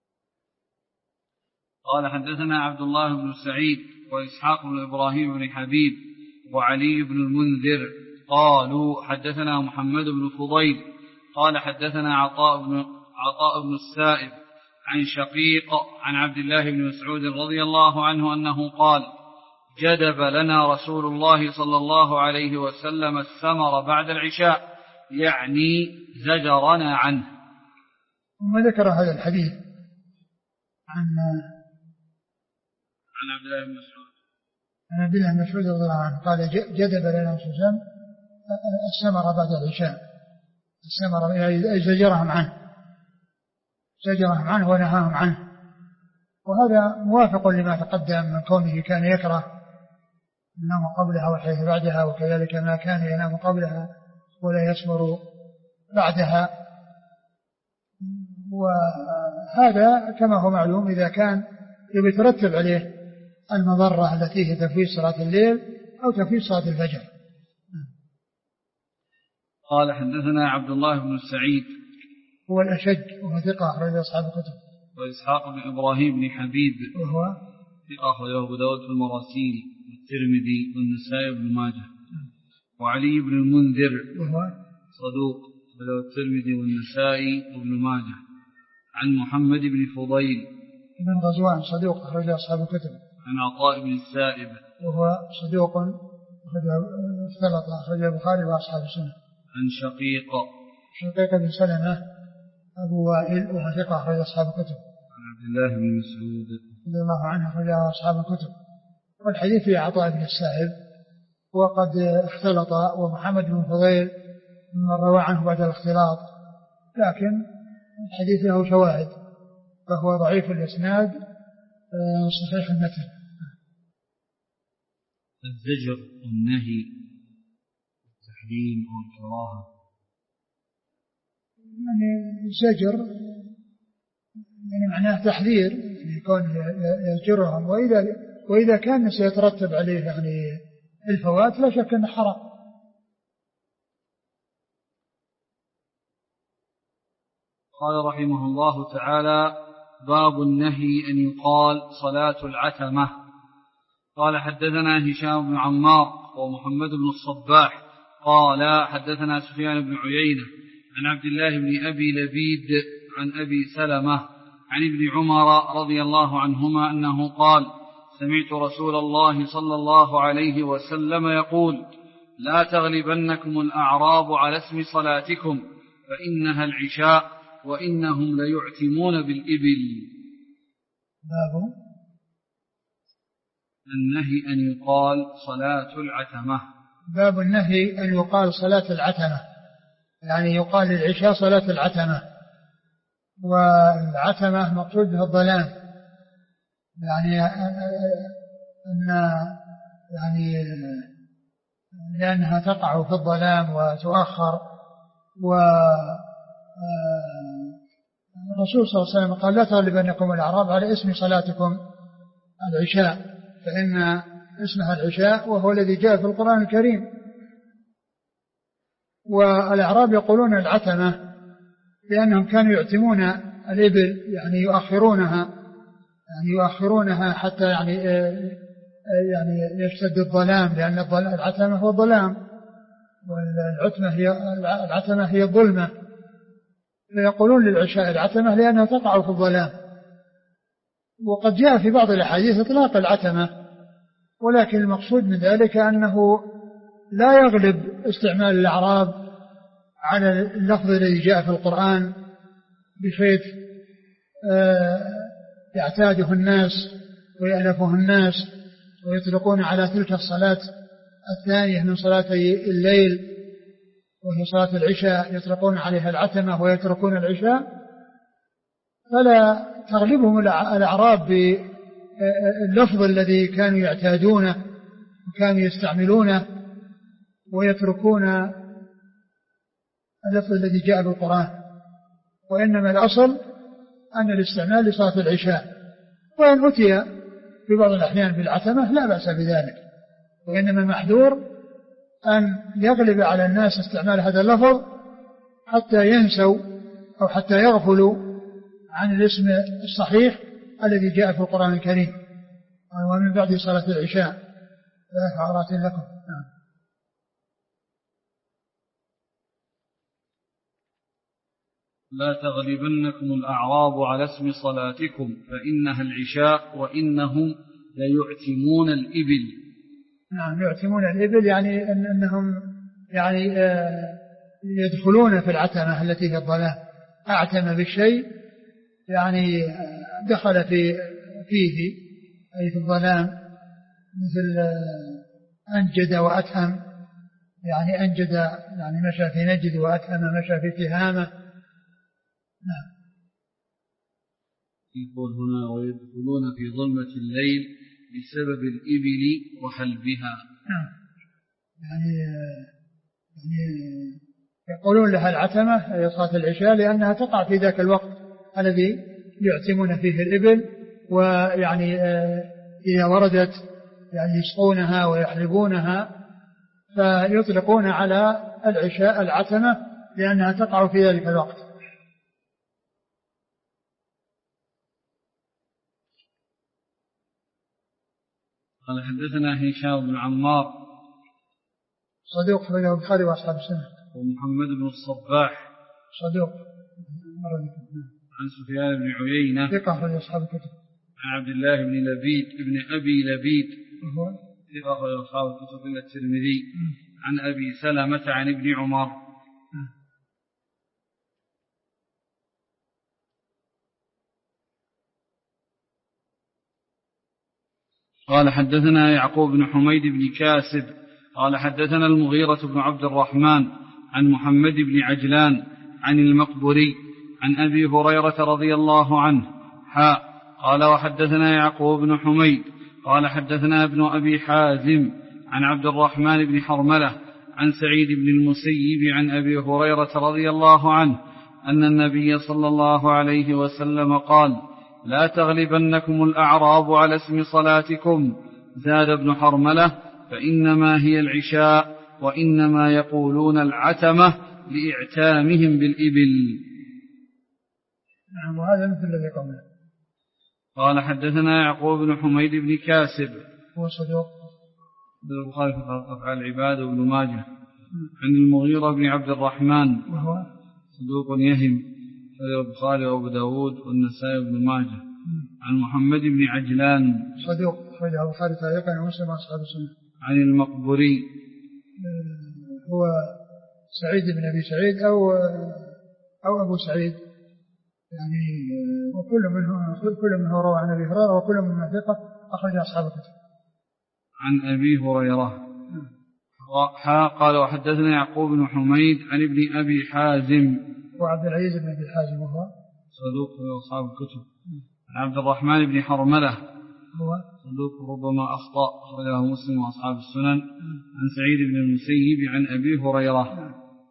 قال حدثنا عبد الله بن سعيد وإسحاق بن إبراهيم بن حبيب وعلي بن المنذر قالوا حدثنا محمد بن فضيل قال حدثنا عطاء بن عطاء بن السائب عن شقيق عن عبد الله بن مسعود رضي الله عنه أنه قال جدب لنا رسول الله صلى الله عليه وسلم السمر بعد العشاء، يعني زجرنا عنه. ثم ذكر هذا الحديث عن عن عبد الله بن مسعود عن عبد الله بن مسعود رضي الله عنه قال جدب لنا رسول الله السمر بعد العشاء، السمر أي زجرهم عنه، زجرهم عنه ونهاهم عنه. وهذا موافق لما تقدم من كونه كان يكره النوم قبلها والحديث بعدها، وكذلك ما كان ينام قبلها ولا يسمر بعدها. وهذا كما هو معلوم إذا كان يترتب عليه المضرة التي هي تفويت صلاة الليل أو تفويت صلاة الفجر. قال حدثنا عبد الله بن سعيد هو الأشج وهو ثقة أخرج أصحاب الكتب، وإسحاق بن إبراهيم بن حبيب وهو ثقة أخرجه أبو داود في المراسيل والترمذي والنسائي بن ماجه، وعلي بن المنذر وهو صدوق أخرجه الترمذي والنسائي وابن ماجه، عن محمد بن فضيل بن غزوان صدوق أخرج أصحاب الكتب، عن عطاء بن السائب وهو صدوق اختلط أخرج البخاري وأصحاب السنة، عن شقيق شقيق بن سلمة أبو وائل وهو ثقة أخرج أصحاب الكتب، عن عبد الله بن مسعود رضي الله عنه أخرج أصحاب الكتب. والحديث في عطاء بن السائب وقد اختلط، ومحمد بن فضيل من روى عنه بعد الاختلاط، لكن الحديث له شواهد فهو ضعيف الإسناد صحيح المتن. الزجر والنهي التحريم أو الكراهة، يعني زجر يعني معناه تحذير، يعني يكون يزجرهم، وإذا وإذا كان سيترتب عليه يعني الفوات لا شك أنه حرام. قال رحمه الله تعالى: باب النهي أن يقال صلاة العتمة. قال حدثنا هشام بن عمار ومحمد بن الصباح قال حدثنا سفيان بن عيينة عن عبد الله بن أبي لبيد عن أبي سلمة عن ابن عمر رضي الله عنهما أنه قال: سمعت رسول الله صلى الله عليه وسلم يقول: لا تغلبنكم الأعراب على اسم صلاتكم فإنها العشاء وإنهم ليعتمون بالإبل. باب النهي أن يقال صلاة العتمة. باب النهي أن يقال صلاة العتمة، يعني يقال للعشاء صلاة العتمة، والعتمة مقصود به الظلام، يعني أن يعني لأنها تقع في الظلام وتؤخر. والرسول صلى الله عليه وسلم قال: لا تغلبنكم الأعراب على اسم صلاتكم العشاء فإن اسمها العشاء وهو الذي جاء في القرآن الكريم. والأعراب يقولون العتمة لأنهم كانوا يعتمون الإبل، يعني يؤخرونها يعني يؤخرونها حتى يعني يعني يشتد الظلام، لأن العتمة هو الظلام والعتمة هي العتمة هي الظلمة، فيقولون للعشاء العتمة لأنها تقع في الظلام. وقد جاء في بعض الأحاديث إطلاق العتمة، ولكن المقصود من ذلك أنه لا يغلب استعمال الأعراب على اللفظ الذي جاء في القرآن بحيث يعتاده الناس ويألفه الناس ويطلقون على تلك الصلاة الثانية من صلاتي الليل وهي صلاة العشاء، يطلقون عليها العتمة ويتركون العشاء، فلا تغلبهم الأعراب باللفظ الذي كانوا يعتادونه وكانوا يستعملونه ويتركون اللفظ الذي جاء بالقرآن. وإنما الأصل أن الاستعمال لصلاة العشاء، وإن أتي في بعض الأحيان بالعتمة لا بأس بذلك، وإنما المحذور أن يغلب على الناس استعمال هذا اللفظ حتى ينسوا أو حتى يغفلوا عن الاسم الصحيح الذي جاء في القرآن الكريم: ومن بعد صلاة العشاء ثلاث عورات لكم. لا تغلبنكم الأعراب على اسم صلاتكم فإنها العشاء وإنهم ليعتمون الإبل. نعم يعتمون الإبل يعني أن أنهم يعني يدخلون في العتمة التي هي الظلام. أعتم بالشيء يعني دخل في فيه أي في الظلام، مثل أنجد وأتهم، يعني أنجد يعني مشى في نجد، وأتهم مشى في تهامة. نعم. يقول هنا ويدخلون في ظلمة الليل بسبب الإبل وحلبها. نعم. يعني يعني يقولون لها العتمة هي صلاة العشاء لأنها تقع في ذاك الوقت الذي يعتمون فيه الإبل، ويعني إذا وردت يعني يسقونها ويحلبونها فيطلقون على العشاء العتمة لأنها تقع في ذلك الوقت. قال حدثنا هشام بن عمار صدوق أخرجه البخاري وأصحاب السنة. ومحمد بن الصباح صدوق. عن سفيان بن عيينة ثقة أخرج أصحاب الكتب. عن عبد الله بن لبيد ابن أبي لبيد ثقة أخرج أصحاب الكتب إلا الترمذي. عن أبي سلمة عن ابن عمر. قال حدثنا يعقوب بن حميد بن كاسب قال حدثنا المغيرة بن عبد الرحمن عن محمد بن عجلان عن المقبري عن أبي هريرة رضي الله عنه حاء قال وحدثنا يعقوب بن حميد قال حدثنا ابن أبي حازم عن عبد الرحمن بن حرملة عن سعيد بن المسيب عن أبي هريرة رضي الله عنه أن النبي صلى الله عليه وسلم قال لا تغلبنكم الأعراب على اسم صلاتكم. زاد ابن حرملة فإنما هي العشاء وإنما يقولون العتمة لإعتامهم بالإبل. نعم. وهذا مثل الذي قبله. قال حدثنا يعقوب بن حميد بن كاسب هو صدوق البخاري في أفعال العباد وابن ماجه. عن المغيرة بن عبد الرحمن وهو صدوق يهم البخاري وابو داود والنسائي وابن ماجه. عن محمد بن عجلان صدوق أخرجه البخاري تعليقا ومسلم وأصحاب السنة. عن المقبري هو سعيد بن أبي سعيد أو أو أبو سعيد يعني، وكل منه كل منه روى عن أبي هريرة وكل منه ثقة أخرج أصحاب الكتب. عن أبي هريرة قال وحدثنا يعقوب بن حميد عن ابن أبي حازم وعبد العزيز بن أبي حازم وهو صدوق في أصحاب الكتب. عن عبد الرحمن بن حرملة هو صدوق ربما أخطأ أخرجه مسلم وأصحاب السنن. عن سعيد بن المسيب عن أبي هريرة.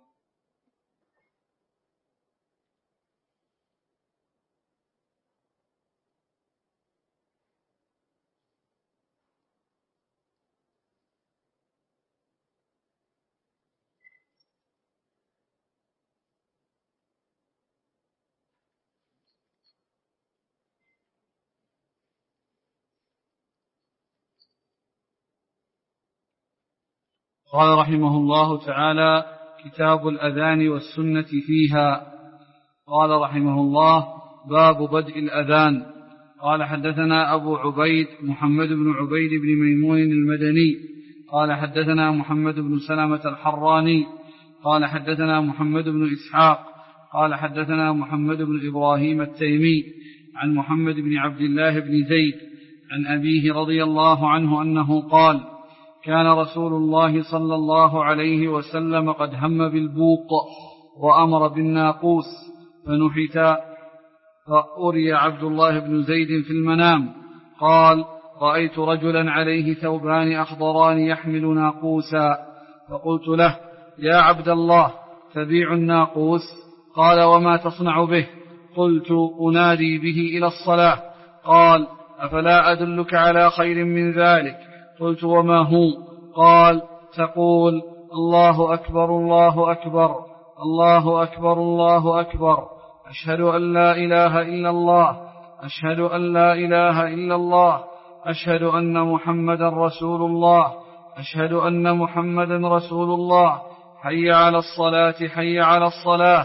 قال رحمه الله تعالى كتاب الأذان والسنة فيها. قال رحمه الله باب بدء الأذان. قال حدثنا أبو عبيد محمد بن عبيد بن ميمون المدني قال حدثنا محمد بن سلمة الحراني قال حدثنا محمد بن إسحاق قال حدثنا محمد بن إبراهيم التيمي عن محمد بن عبد الله بن زيد عن أبيه رضي الله عنه أنه قال كان رسول الله صلى الله عليه وسلم قد هم بالبوق وأمر بالناقوس فنحت، فأري عبد الله بن زيد في المنام قال رأيت رجلا عليه ثوبان أخضران يحمل ناقوسا، فقلت له يا عبد الله تبيع الناقوس؟ قال وما تصنع به؟ قلت أنادي به إلى الصلاة. قال أفلا أدلك على خير من ذلك؟ قلت وما هو؟ قال تقول الله أكبر الله أكبر الله أكبر الله أكبر أشهد أن لا إله إلا الله أشهد أن لا إله إلا الله أشهد أن محمدا رسول الله أشهد أن محمدا رسول الله حي على الصلاة حي على الصلاة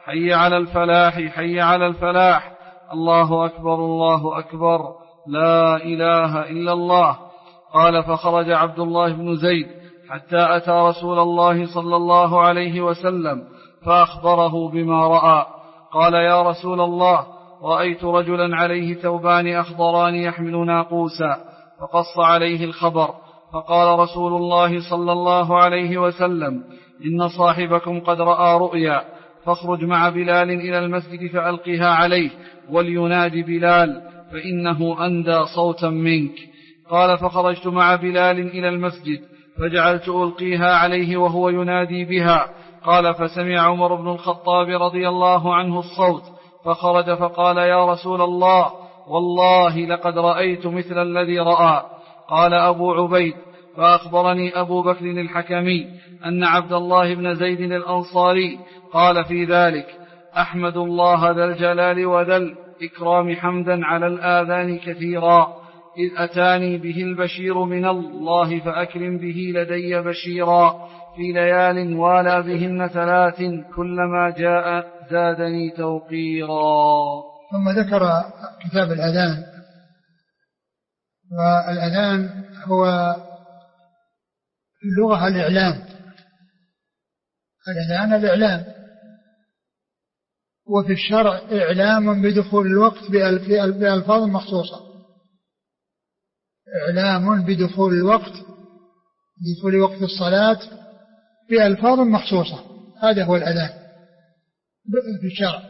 حي على الفلاح حي على الفلاح، الله أكبر الله أكبر، لا إله إلا الله. قال فخرج عبد الله بن زيد حتى أتى رسول الله صلى الله عليه وسلم فأخبره بما رأى. قال يا رسول الله، رأيت رجلا عليه ثوبان أخضران يحمل ناقوسا، فقص عليه الخبر. فقال رسول الله صلى الله عليه وسلم إن صاحبكم قد رأى رؤيا، فاخرج مع بلال إلى المسجد فألقها عليه ولينادي بلال فإنه أندى صوتا منك. قال فخرجت مع بلال إلى المسجد فجعلت ألقيها عليه وهو ينادي بها. قال فسمع عمر بن الخطاب رضي الله عنه الصوت فخرج فقال يا رسول الله، والله لقد رأيت مثل الذي رأى. قال أبو عبيد فأخبرني أبو بكر الحكمي أن عبد الله بن زيد الأنصاري قال في ذلك أحمد الله ذا الجلال وذا الإكرام حمدا على الآذان كثيرا، إذ أتاني به البشير من الله فأكرم به لدي بشيرا، في ليال والى بهن ثلاث كلما جاء زادني توقيرا. ثم ذكر كتاب الأذان. والأذان هو اللغة الإعلام، الأذان الإعلام، وفي الشرع إعلام بدخول الوقت بألفاظ مخصوصة، إعلام بدخول الوقت بدخول وقت الصلاة بألفاظ مخصوصة، هذا هو الأذان في الشرع.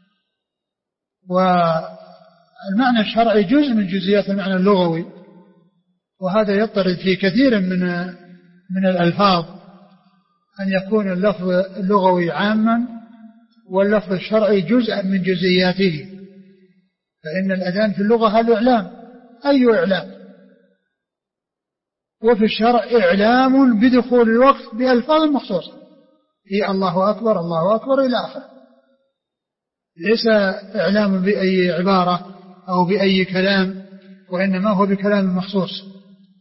والمعنى الشرعي جزء من جزئيات المعنى اللغوي، وهذا يضطرد في كثير من من الألفاظ أن يكون اللفظ اللغوي عاما واللفظ الشرعي جزءا من جزئياته. فإن الأذان في اللغة الإعلام، أي إعلام، وفي الشرع إعلام بدخول الوقت بألفاظ مخصوصة، هي الله أكبر الله أكبر إلى آخره، ليس إعلام بأي عبارة أو بأي كلام، وإنما هو بكلام مخصوص.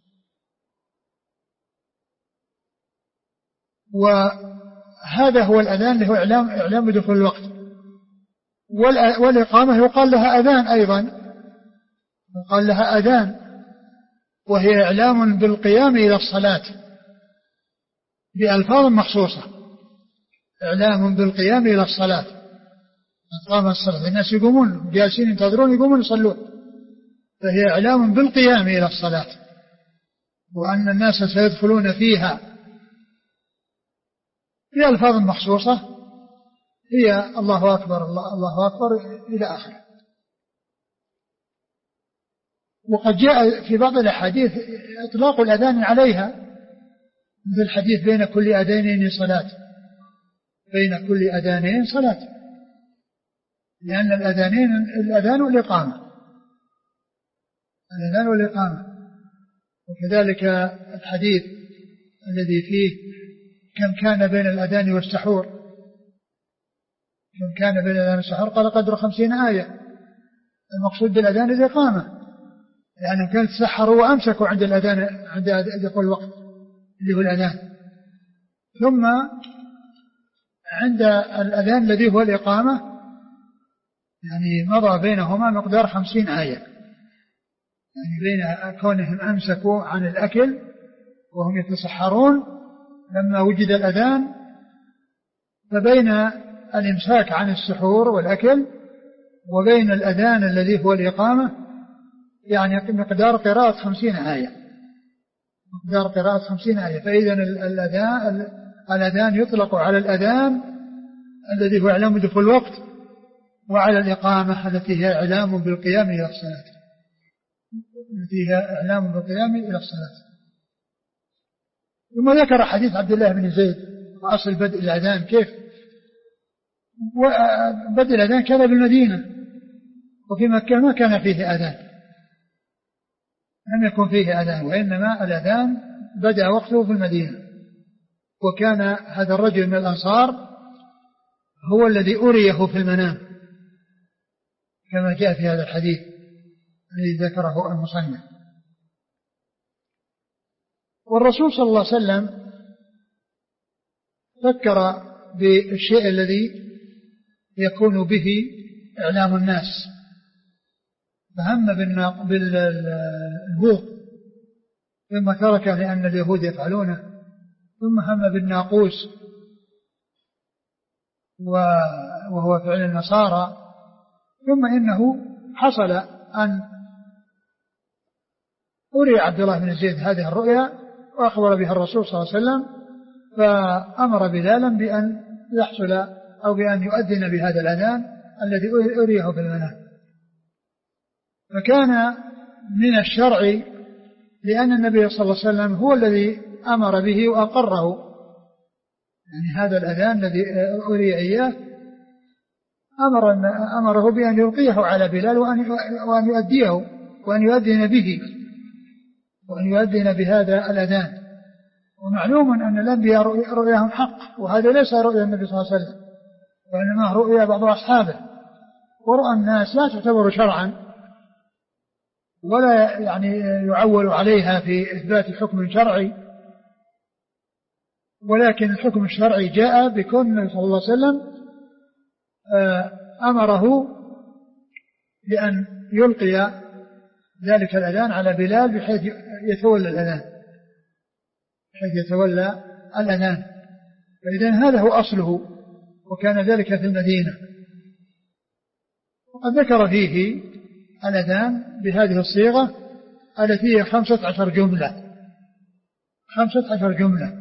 وهذا هو الأذان اللي هو إعلام, إعلام بدخول الوقت. والإقامة يقال لها أذان أيضا، يقال لها أذان، وهي إعلام بالقيام إلى الصلاة بألفاظ مخصوصة، إعلام بالقيام إلى الصلاة، قام الصلاة، الناس يقومون جالسين ينتظرون يقومون يصلون، فهي إعلام بالقيام إلى الصلاة، وأن الناس سيدخلون فيها بألفاظ مخصوصة، هي الله أكبر الله, الله أكبر إلى آخره. وقد جاء في بعض الأحاديث إطلاق الأذان عليها، مثل الحديث بين كل أذانين صلاة، بين كل أذانين صلاة، لأن الأذانين الأذان والإقامة، الأذان والإقامة. وكذلك الحديث الذي فيه كم كان بين الأذان والسحور، كم كان بين الأذان والسحور، قال قدر خمسين آية. المقصود بالأذان الإقامة، لأنهم كانوا تسحروا وأمسكوا عند الأذان، عند دخول الوقت اللي هو الأذان. ثم عند الأذان الذي هو الإقامة يعني مضى بينهما مقدار خمسين آية، يعني بين كونهم أمسكوا عن الأكل وهم يتسحرون لما وجد الأذان، فبين الإمساك عن السحور والأكل وبين الأذان الذي هو الإقامة يعني مقدار قراءة خمسين آية، مقدار قراءة خمسين آية. فإذا الأذان, الأذان يطلق على الأذان الذي هو إعلام دخول الوقت، وعلى الإقامة التي هي إعلام بالقيام إلى الصلاة، التي هي إعلام بالقيام إلى الصلاة. ثم ذكر حديث عبد الله بن زيد وأصل بدء الأذان كيف. وبدء الأذان كان بالمدينة، وفي مكة ما كان فيه أذان، لم يكن فيه أذان، وإنما الأذان بدأ وقته في المدينة. وكان هذا الرجل من الأنصار هو الذي أريه في المنام كما جاء في هذا الحديث الذي ذكره المصنف. والرسول صلى الله عليه وسلم فكر بالشيء الذي يكون به إعلام الناس، فهم بالبوق ثم تركه لأن اليهود يفعلونه، ثم هم بالناقوس وهو فعل النصارى، ثم إنه حصل أن أري عبد الله بن زيد هذه الرؤيا وأخبر بها الرسول صلى الله عليه وسلم، فأمر بلالا بأن يحصل أو بأن يؤذن بهذا الأذان الذي أريه في المنام. فكان من الشرع، لأن النبي صلى الله عليه وسلم هو الذي أمر به وأقره، يعني هذا الأذان الذي أري إياه أمر أمره بأن يلقيه على بلال وأن يؤديه وأن يؤذن به وأن يؤذن بهذا الأذان. ومعلوم أن الأنبياء رؤياهم حق، وهذا ليس رؤيا النبي صلى الله عليه وسلم، وإنما رؤيا بعض أصحابه، ورؤى الناس لا تعتبر شرعا ولا يعني يعول عليها في إثبات حكم شرعي، ولكن الحكم الشرعي جاء بكون النبي صلى الله عليه وسلم أمره بأن يلقي ذلك الأذان على بلال بحيث يتولى الأذان بحيث يتولى الأذان فإذن هذا هو أصله، وكان ذلك في المدينة. وقد ذكر فيه الأذان بهذه الصيغة التي هي خمسة عشر جملة خمسة عشر جملة: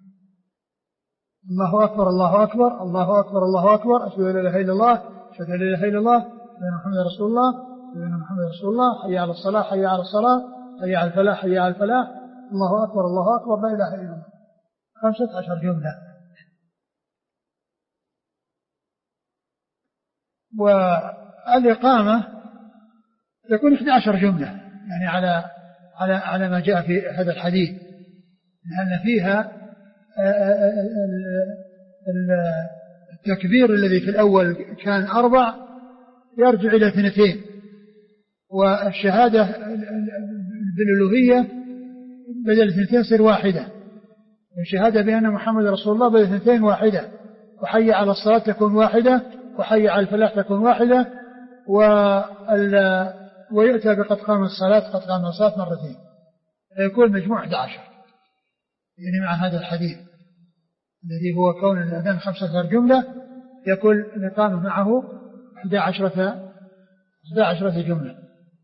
الله أكبر الله أكبر الله أكبر الله أكبر، أشهد أن لا إله إلا الله، أشهد أن لا إله إلا الله، أن محمد رسول الله، أن محمد رسول الله، حي على الصلاة حي على الصلاة، حي على الفلاح حي على الفلاح، الله أكبر الله أكبر، لا إله إلا الله. خمسة عشر جملة. والإقامة تكون اثنتا عشرة جملة، يعني على على على ما جاء في هذا الحديث، لأن فيها التكبير الذي في الأول كان أربع يرجع إلى اثنتين، والشهادة بالألوهية بدل اثنتين صير واحدة، والشهادة بأن محمد رسول الله بدل اثنتين واحدة، وحي على الصلاة تكون واحدة، وحي على الفلاح تكون واحدة، ويؤتى بقد قام الصلاة قد قام الصلاة مرتين، فيكون مجموع احدى عشر، يعني مع هذا الحديث الذي هو كون الأذان خمسة عشر جملة يكون الإقامة معه احدى عشرة احدى عشرة جملة.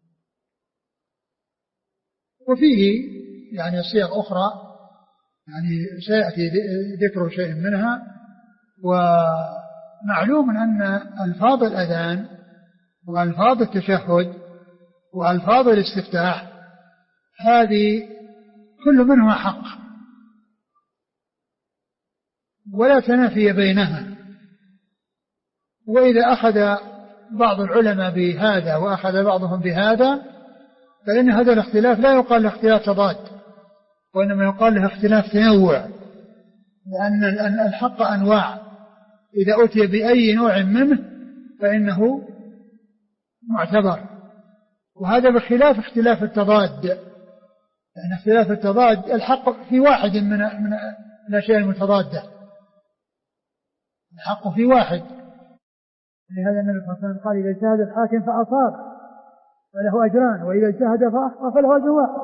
وفيه يعني صيغ أخرى يعني سيأتي ذكر شيء منها. ومعلوم أن ألفاظ الأذان وألفاظ التشهد وألفاظ الاستفتاح هذه كل منها حق ولا تنافي بينها، وإذا أخذ بعض العلماء بهذا وأخذ بعضهم بهذا فإن هذا الاختلاف لا يقال له اختلاف تضاد، وإنما يقال له اختلاف تنوع، لأن الحق أنواع، إذا أتي بأي نوع منه فإنه معتبر، وهذا بخلاف اختلاف التضاد، لأن اختلاف التضاد الحق في واحد من من الأشياء المتضادة، الحق في واحد. لهذا النبي صلى الله عليه وسلم قال: إذا اجتهد الحاكم فأصاب فله أجران، وإذا اجتهد فأخطأ فله أجر واحد.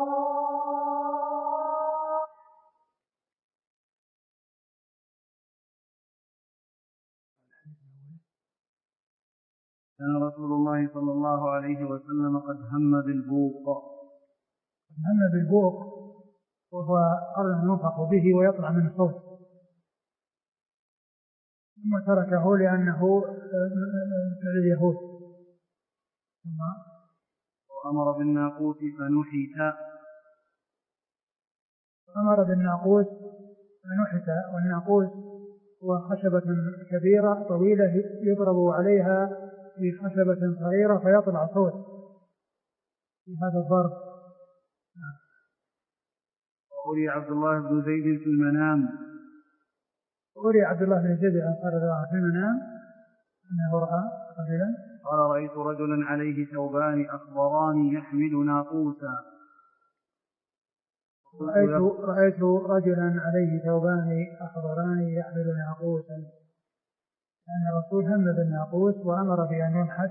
كان رسول الله صلى الله عليه وسلم قد هم بالبوق قد هم بالبوق وهو قرن ينفخ به ويطلع من الصوت، ثم تركه لأنه فعل اليهود. ثم وأمر بالناقوس فنحت أمر بالناقوس فنحت والناقوس هو خشبة كبيرة طويلة يضرب عليها في خشبة صغيرة فيطلع صوت في هذا الضرب. وأري عبد الله بن زيد في المنام أري عبد الله بن زيد الأنصاري رضي الله عنه في المنام أنه رأى رجلا قال: رأيت رجلا عليه ثوبان أخضران يحمل ناقوسا. رأيت, رأيت رجلا عليه ثوبان أخضران يحمل ناقوسا. لأن الرسول هم بالناقوس وأمر بأن ينحت.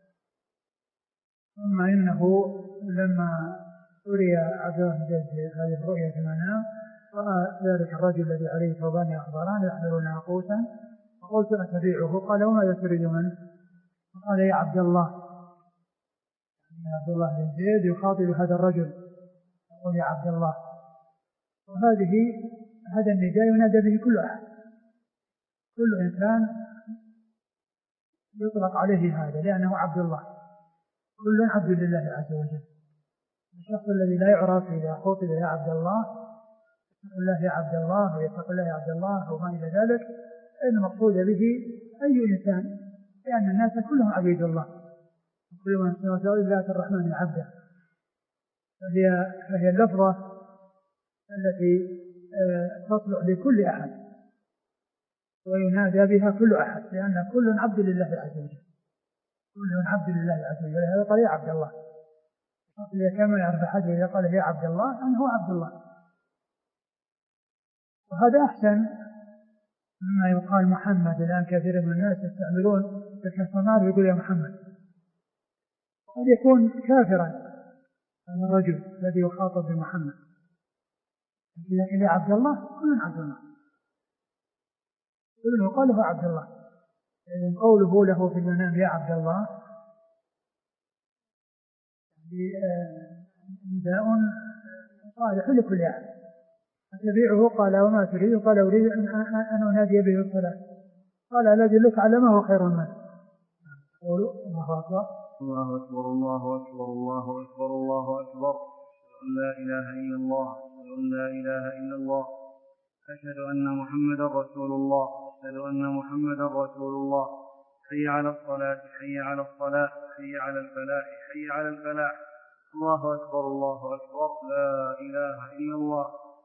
ثم إنه لما أري عبد الله بن زيد هذه الرؤيا في المنام رأى ذلك الرجل الذي عليه ثوبان أخضران يحمل ناقوسا، فقلت أتبيعه؟ قال وما تريد منه؟ قال يا عبد الله، يعني عبد الله بن زيد يخاطب هذا الرجل يقول يا عبد الله. وهذه هذا النداء ينادى به كل أحد، كل إنسان يطلق عليه هذا لأنه عبد الله، كل عبد لله عز وجل. الشخص الذي لا يعرف إذا خطب يا عبد الله اتق الله يا عبد الله ويتق الله يا عبد الله وما إلى ذلك، إن المقصود به أي إنسان، لأن الناس كلهم عبيد الله، كل من سمعت إلا الرحمن عبده. فهي, فهي اللفظة التي تصلح لكل أحد وينادى بها كل أحد، لأن كل عبد لله عز وجل، كل عبد لله عز وجل. هذا قال يا عبد الله، إذا كان يعرف أحد إذا قال يا عبد الله أنه هو عبد الله. وهذا أحسن مما يقال محمد. الآن كثير من الناس يستعملون الكسرنار ويقول يا محمد، قد يكون كافرا هذا الرجل الذي يخاطب بمحمد، لكن يا عبد الله كل عبد الله، كل قاله عبد الله. يعني قوله له في المنام يا عبد الله نداء صالح لكل أحد. أتبيعه؟ قال وما تريد؟ قال أريد أن أنادي به الصلاة. قال الذي لك على ما هو خير منه. قولوا الله أكبر الله أكبر الله أكبر الله أكبر الله أكبر، أن لا إله إلا الله، أن لا إله إلا الله، أشهد أن محمدا رسول الله، أشهد أن محمدا رسول الله. حي على الصلاة، حي على الصلاة، حي على الفلاح، حي على الفلاح. الله أكبر الله أكبر، لا إله إلا الله.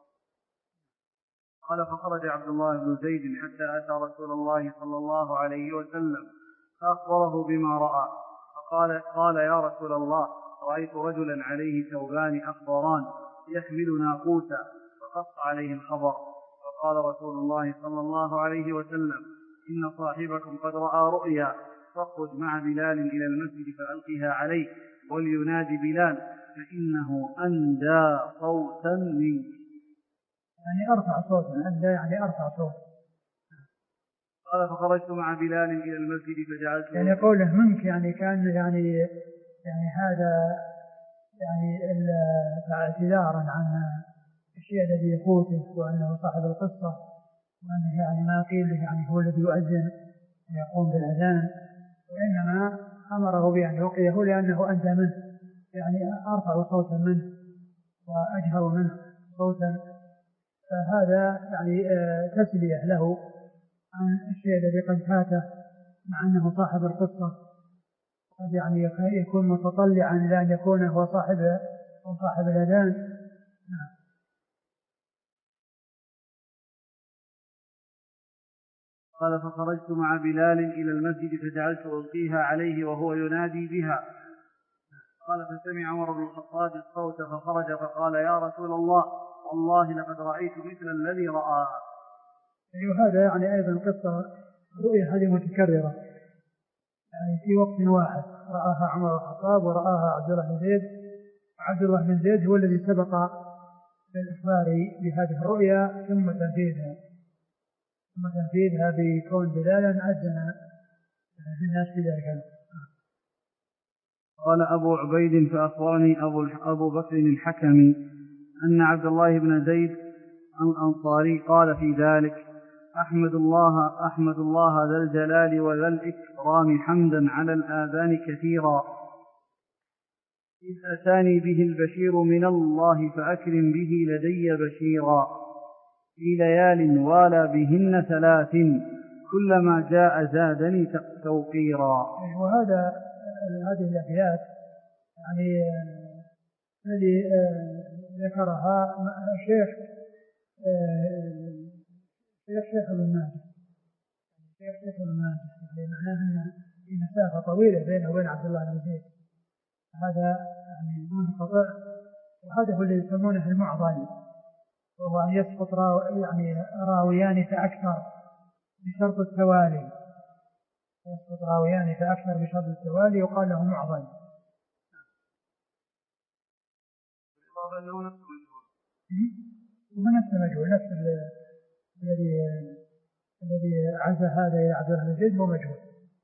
قال فخرج عبد الله بن زيد حتى أتى رسول الله صلى الله عليه وسلم فأخبره بما رأى، فقال قال يا رسول الله، رأيت رجلا عليه ثوبان أخضران يحمل ناقوسا، فقص عليه الخبر. فقال رسول الله صلى الله عليه وسلم إن صاحبكم قد رأى رؤيا، فاخرج مع بلال إلى المسجد فألقها عليه ولينادي بلال فإنه أندى صوتا منك. يعني أرفع صوتا، أندى يعني أرفع صوتا. قال فخرجت مع بلال إلى المسجد فجعلت يعني قوله منك يعني كان يعني يعني هذا يعني اعتذارا عن الشيء الذي يفوته وأنه صاحب القصة، وأنه يعني ما قيل له يعني هو الذي يؤذن ويقوم بالأذان، وإنما أمره بأن يوقيه لأنه أندى منه، يعني أرفع صوتا منه وأجهر منه صوتا. فهذا يعني تسلية له عن الشيء الذي قد فاته، مع أنه صاحب القصة قد يعني يكون متطلعا لأن يكون هو صاحب هو صاحب الأذان. نعم. قال فخرجت مع بلال إلى المسجد فجعلت ألقيها عليه وهو ينادي بها. قال فسمع عمر بن الخطاب الصوت فخرج فقال يا رسول الله والله لقد رأيت مثل الذي رأى. وهذا يعني أيضا قصة رؤية هذه متكررة، يعني في وقت واحد رآها عمر بن الخطاب ورآها عبد الله بن زيد. عبد الله بن زيد هو الذي سبق بالإخبار بهذه الرؤيا ثم تنفيذها ثم تنفيذها بكون بلالا أذن بالناس في ذلك. قال أبو عبيد فأخبرني أبو, أبو بكر الحكمي أن عبد الله بن زيد الأنصاري قال في ذلك أحمد الله, أحمد الله ذا الجلال وذا الإكرام حمدا على الآذان كثيرا، إذ أتاني به البشير من الله فأكرم به لدي بشيرا، في ليال والى بهن ثلاث كلما جاء زادني توقيرا. وهذا هذه الأبيات يعني الذي ذكرها الشيخ شيخ شيخ ابن ماجه شيخ شيخ ابن ماجه يعني معناه أن في مسافة طويلة بينه وبين عبد الله بن زيد، هذا يعني منقطع. وهذا هو اللي يسمونه المعضل، وهو أن يسقط راو يعني راويان فأكثر بشرط التوالي، يسقط راويان فأكثر بشرط التوالي يقال له معضل. ونفس المجهول نفس الذي الذي عزى هذا إلى عبد الله بن زيد هو مجهول.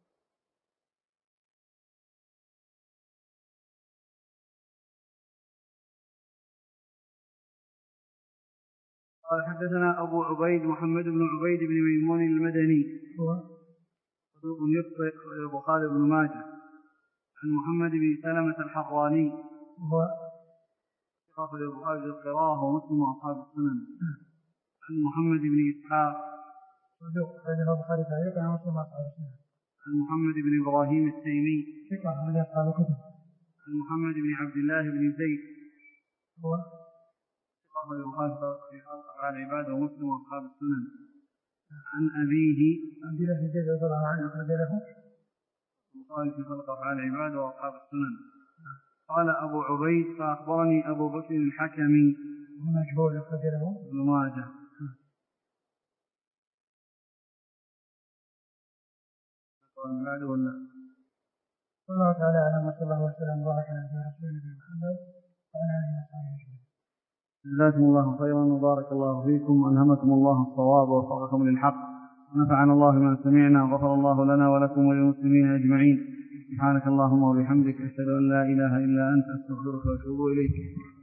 قال حدثنا أبو عبيد محمد بن عبيد بن ميمون المدني هو صدوق يخطئ البخاري بن ماجه. عن محمد بن سلمة الحراني هو أخرج البخاري القراءة ومسلم وأصحاب السنن. عن محمد بن إسحاق صدوق أخرج البخاري تعليقا ومسلم وأصحاب السنن. عن محمد بن إبراهيم التيمي ثقة أخرج أصحاب الكتب. عن محمد بن عبد الله بن زيد هو أخرج البخاري في خلق أفعال العباد ومسلم وأصحاب السنن. عن أبيه عبد الله بن زيد رضي الله عنه أخرج له البخاري في خلق أفعال العباد وأصحاب السنن. قال أبو عبيد فأخبرني أبو بكر الحكمي ومجهول أخرج له ابن ماجه. والله تعالى أعلم وصلى الله وسلم وبارك على رسوله محمد وعلى آله وصحبه أجمعين. جزاكم الله خيرا وبارك الله فيكم وألهمكم الله الصواب ووفقكم للحق ونفعنا الله بما سمعنا وغفر الله لنا ولكم وللمسلمين أجمعين. سبحانك اللهم وبحمدك أشهد أن لا إله إلا أنت أستغفرك وأتوب إليك.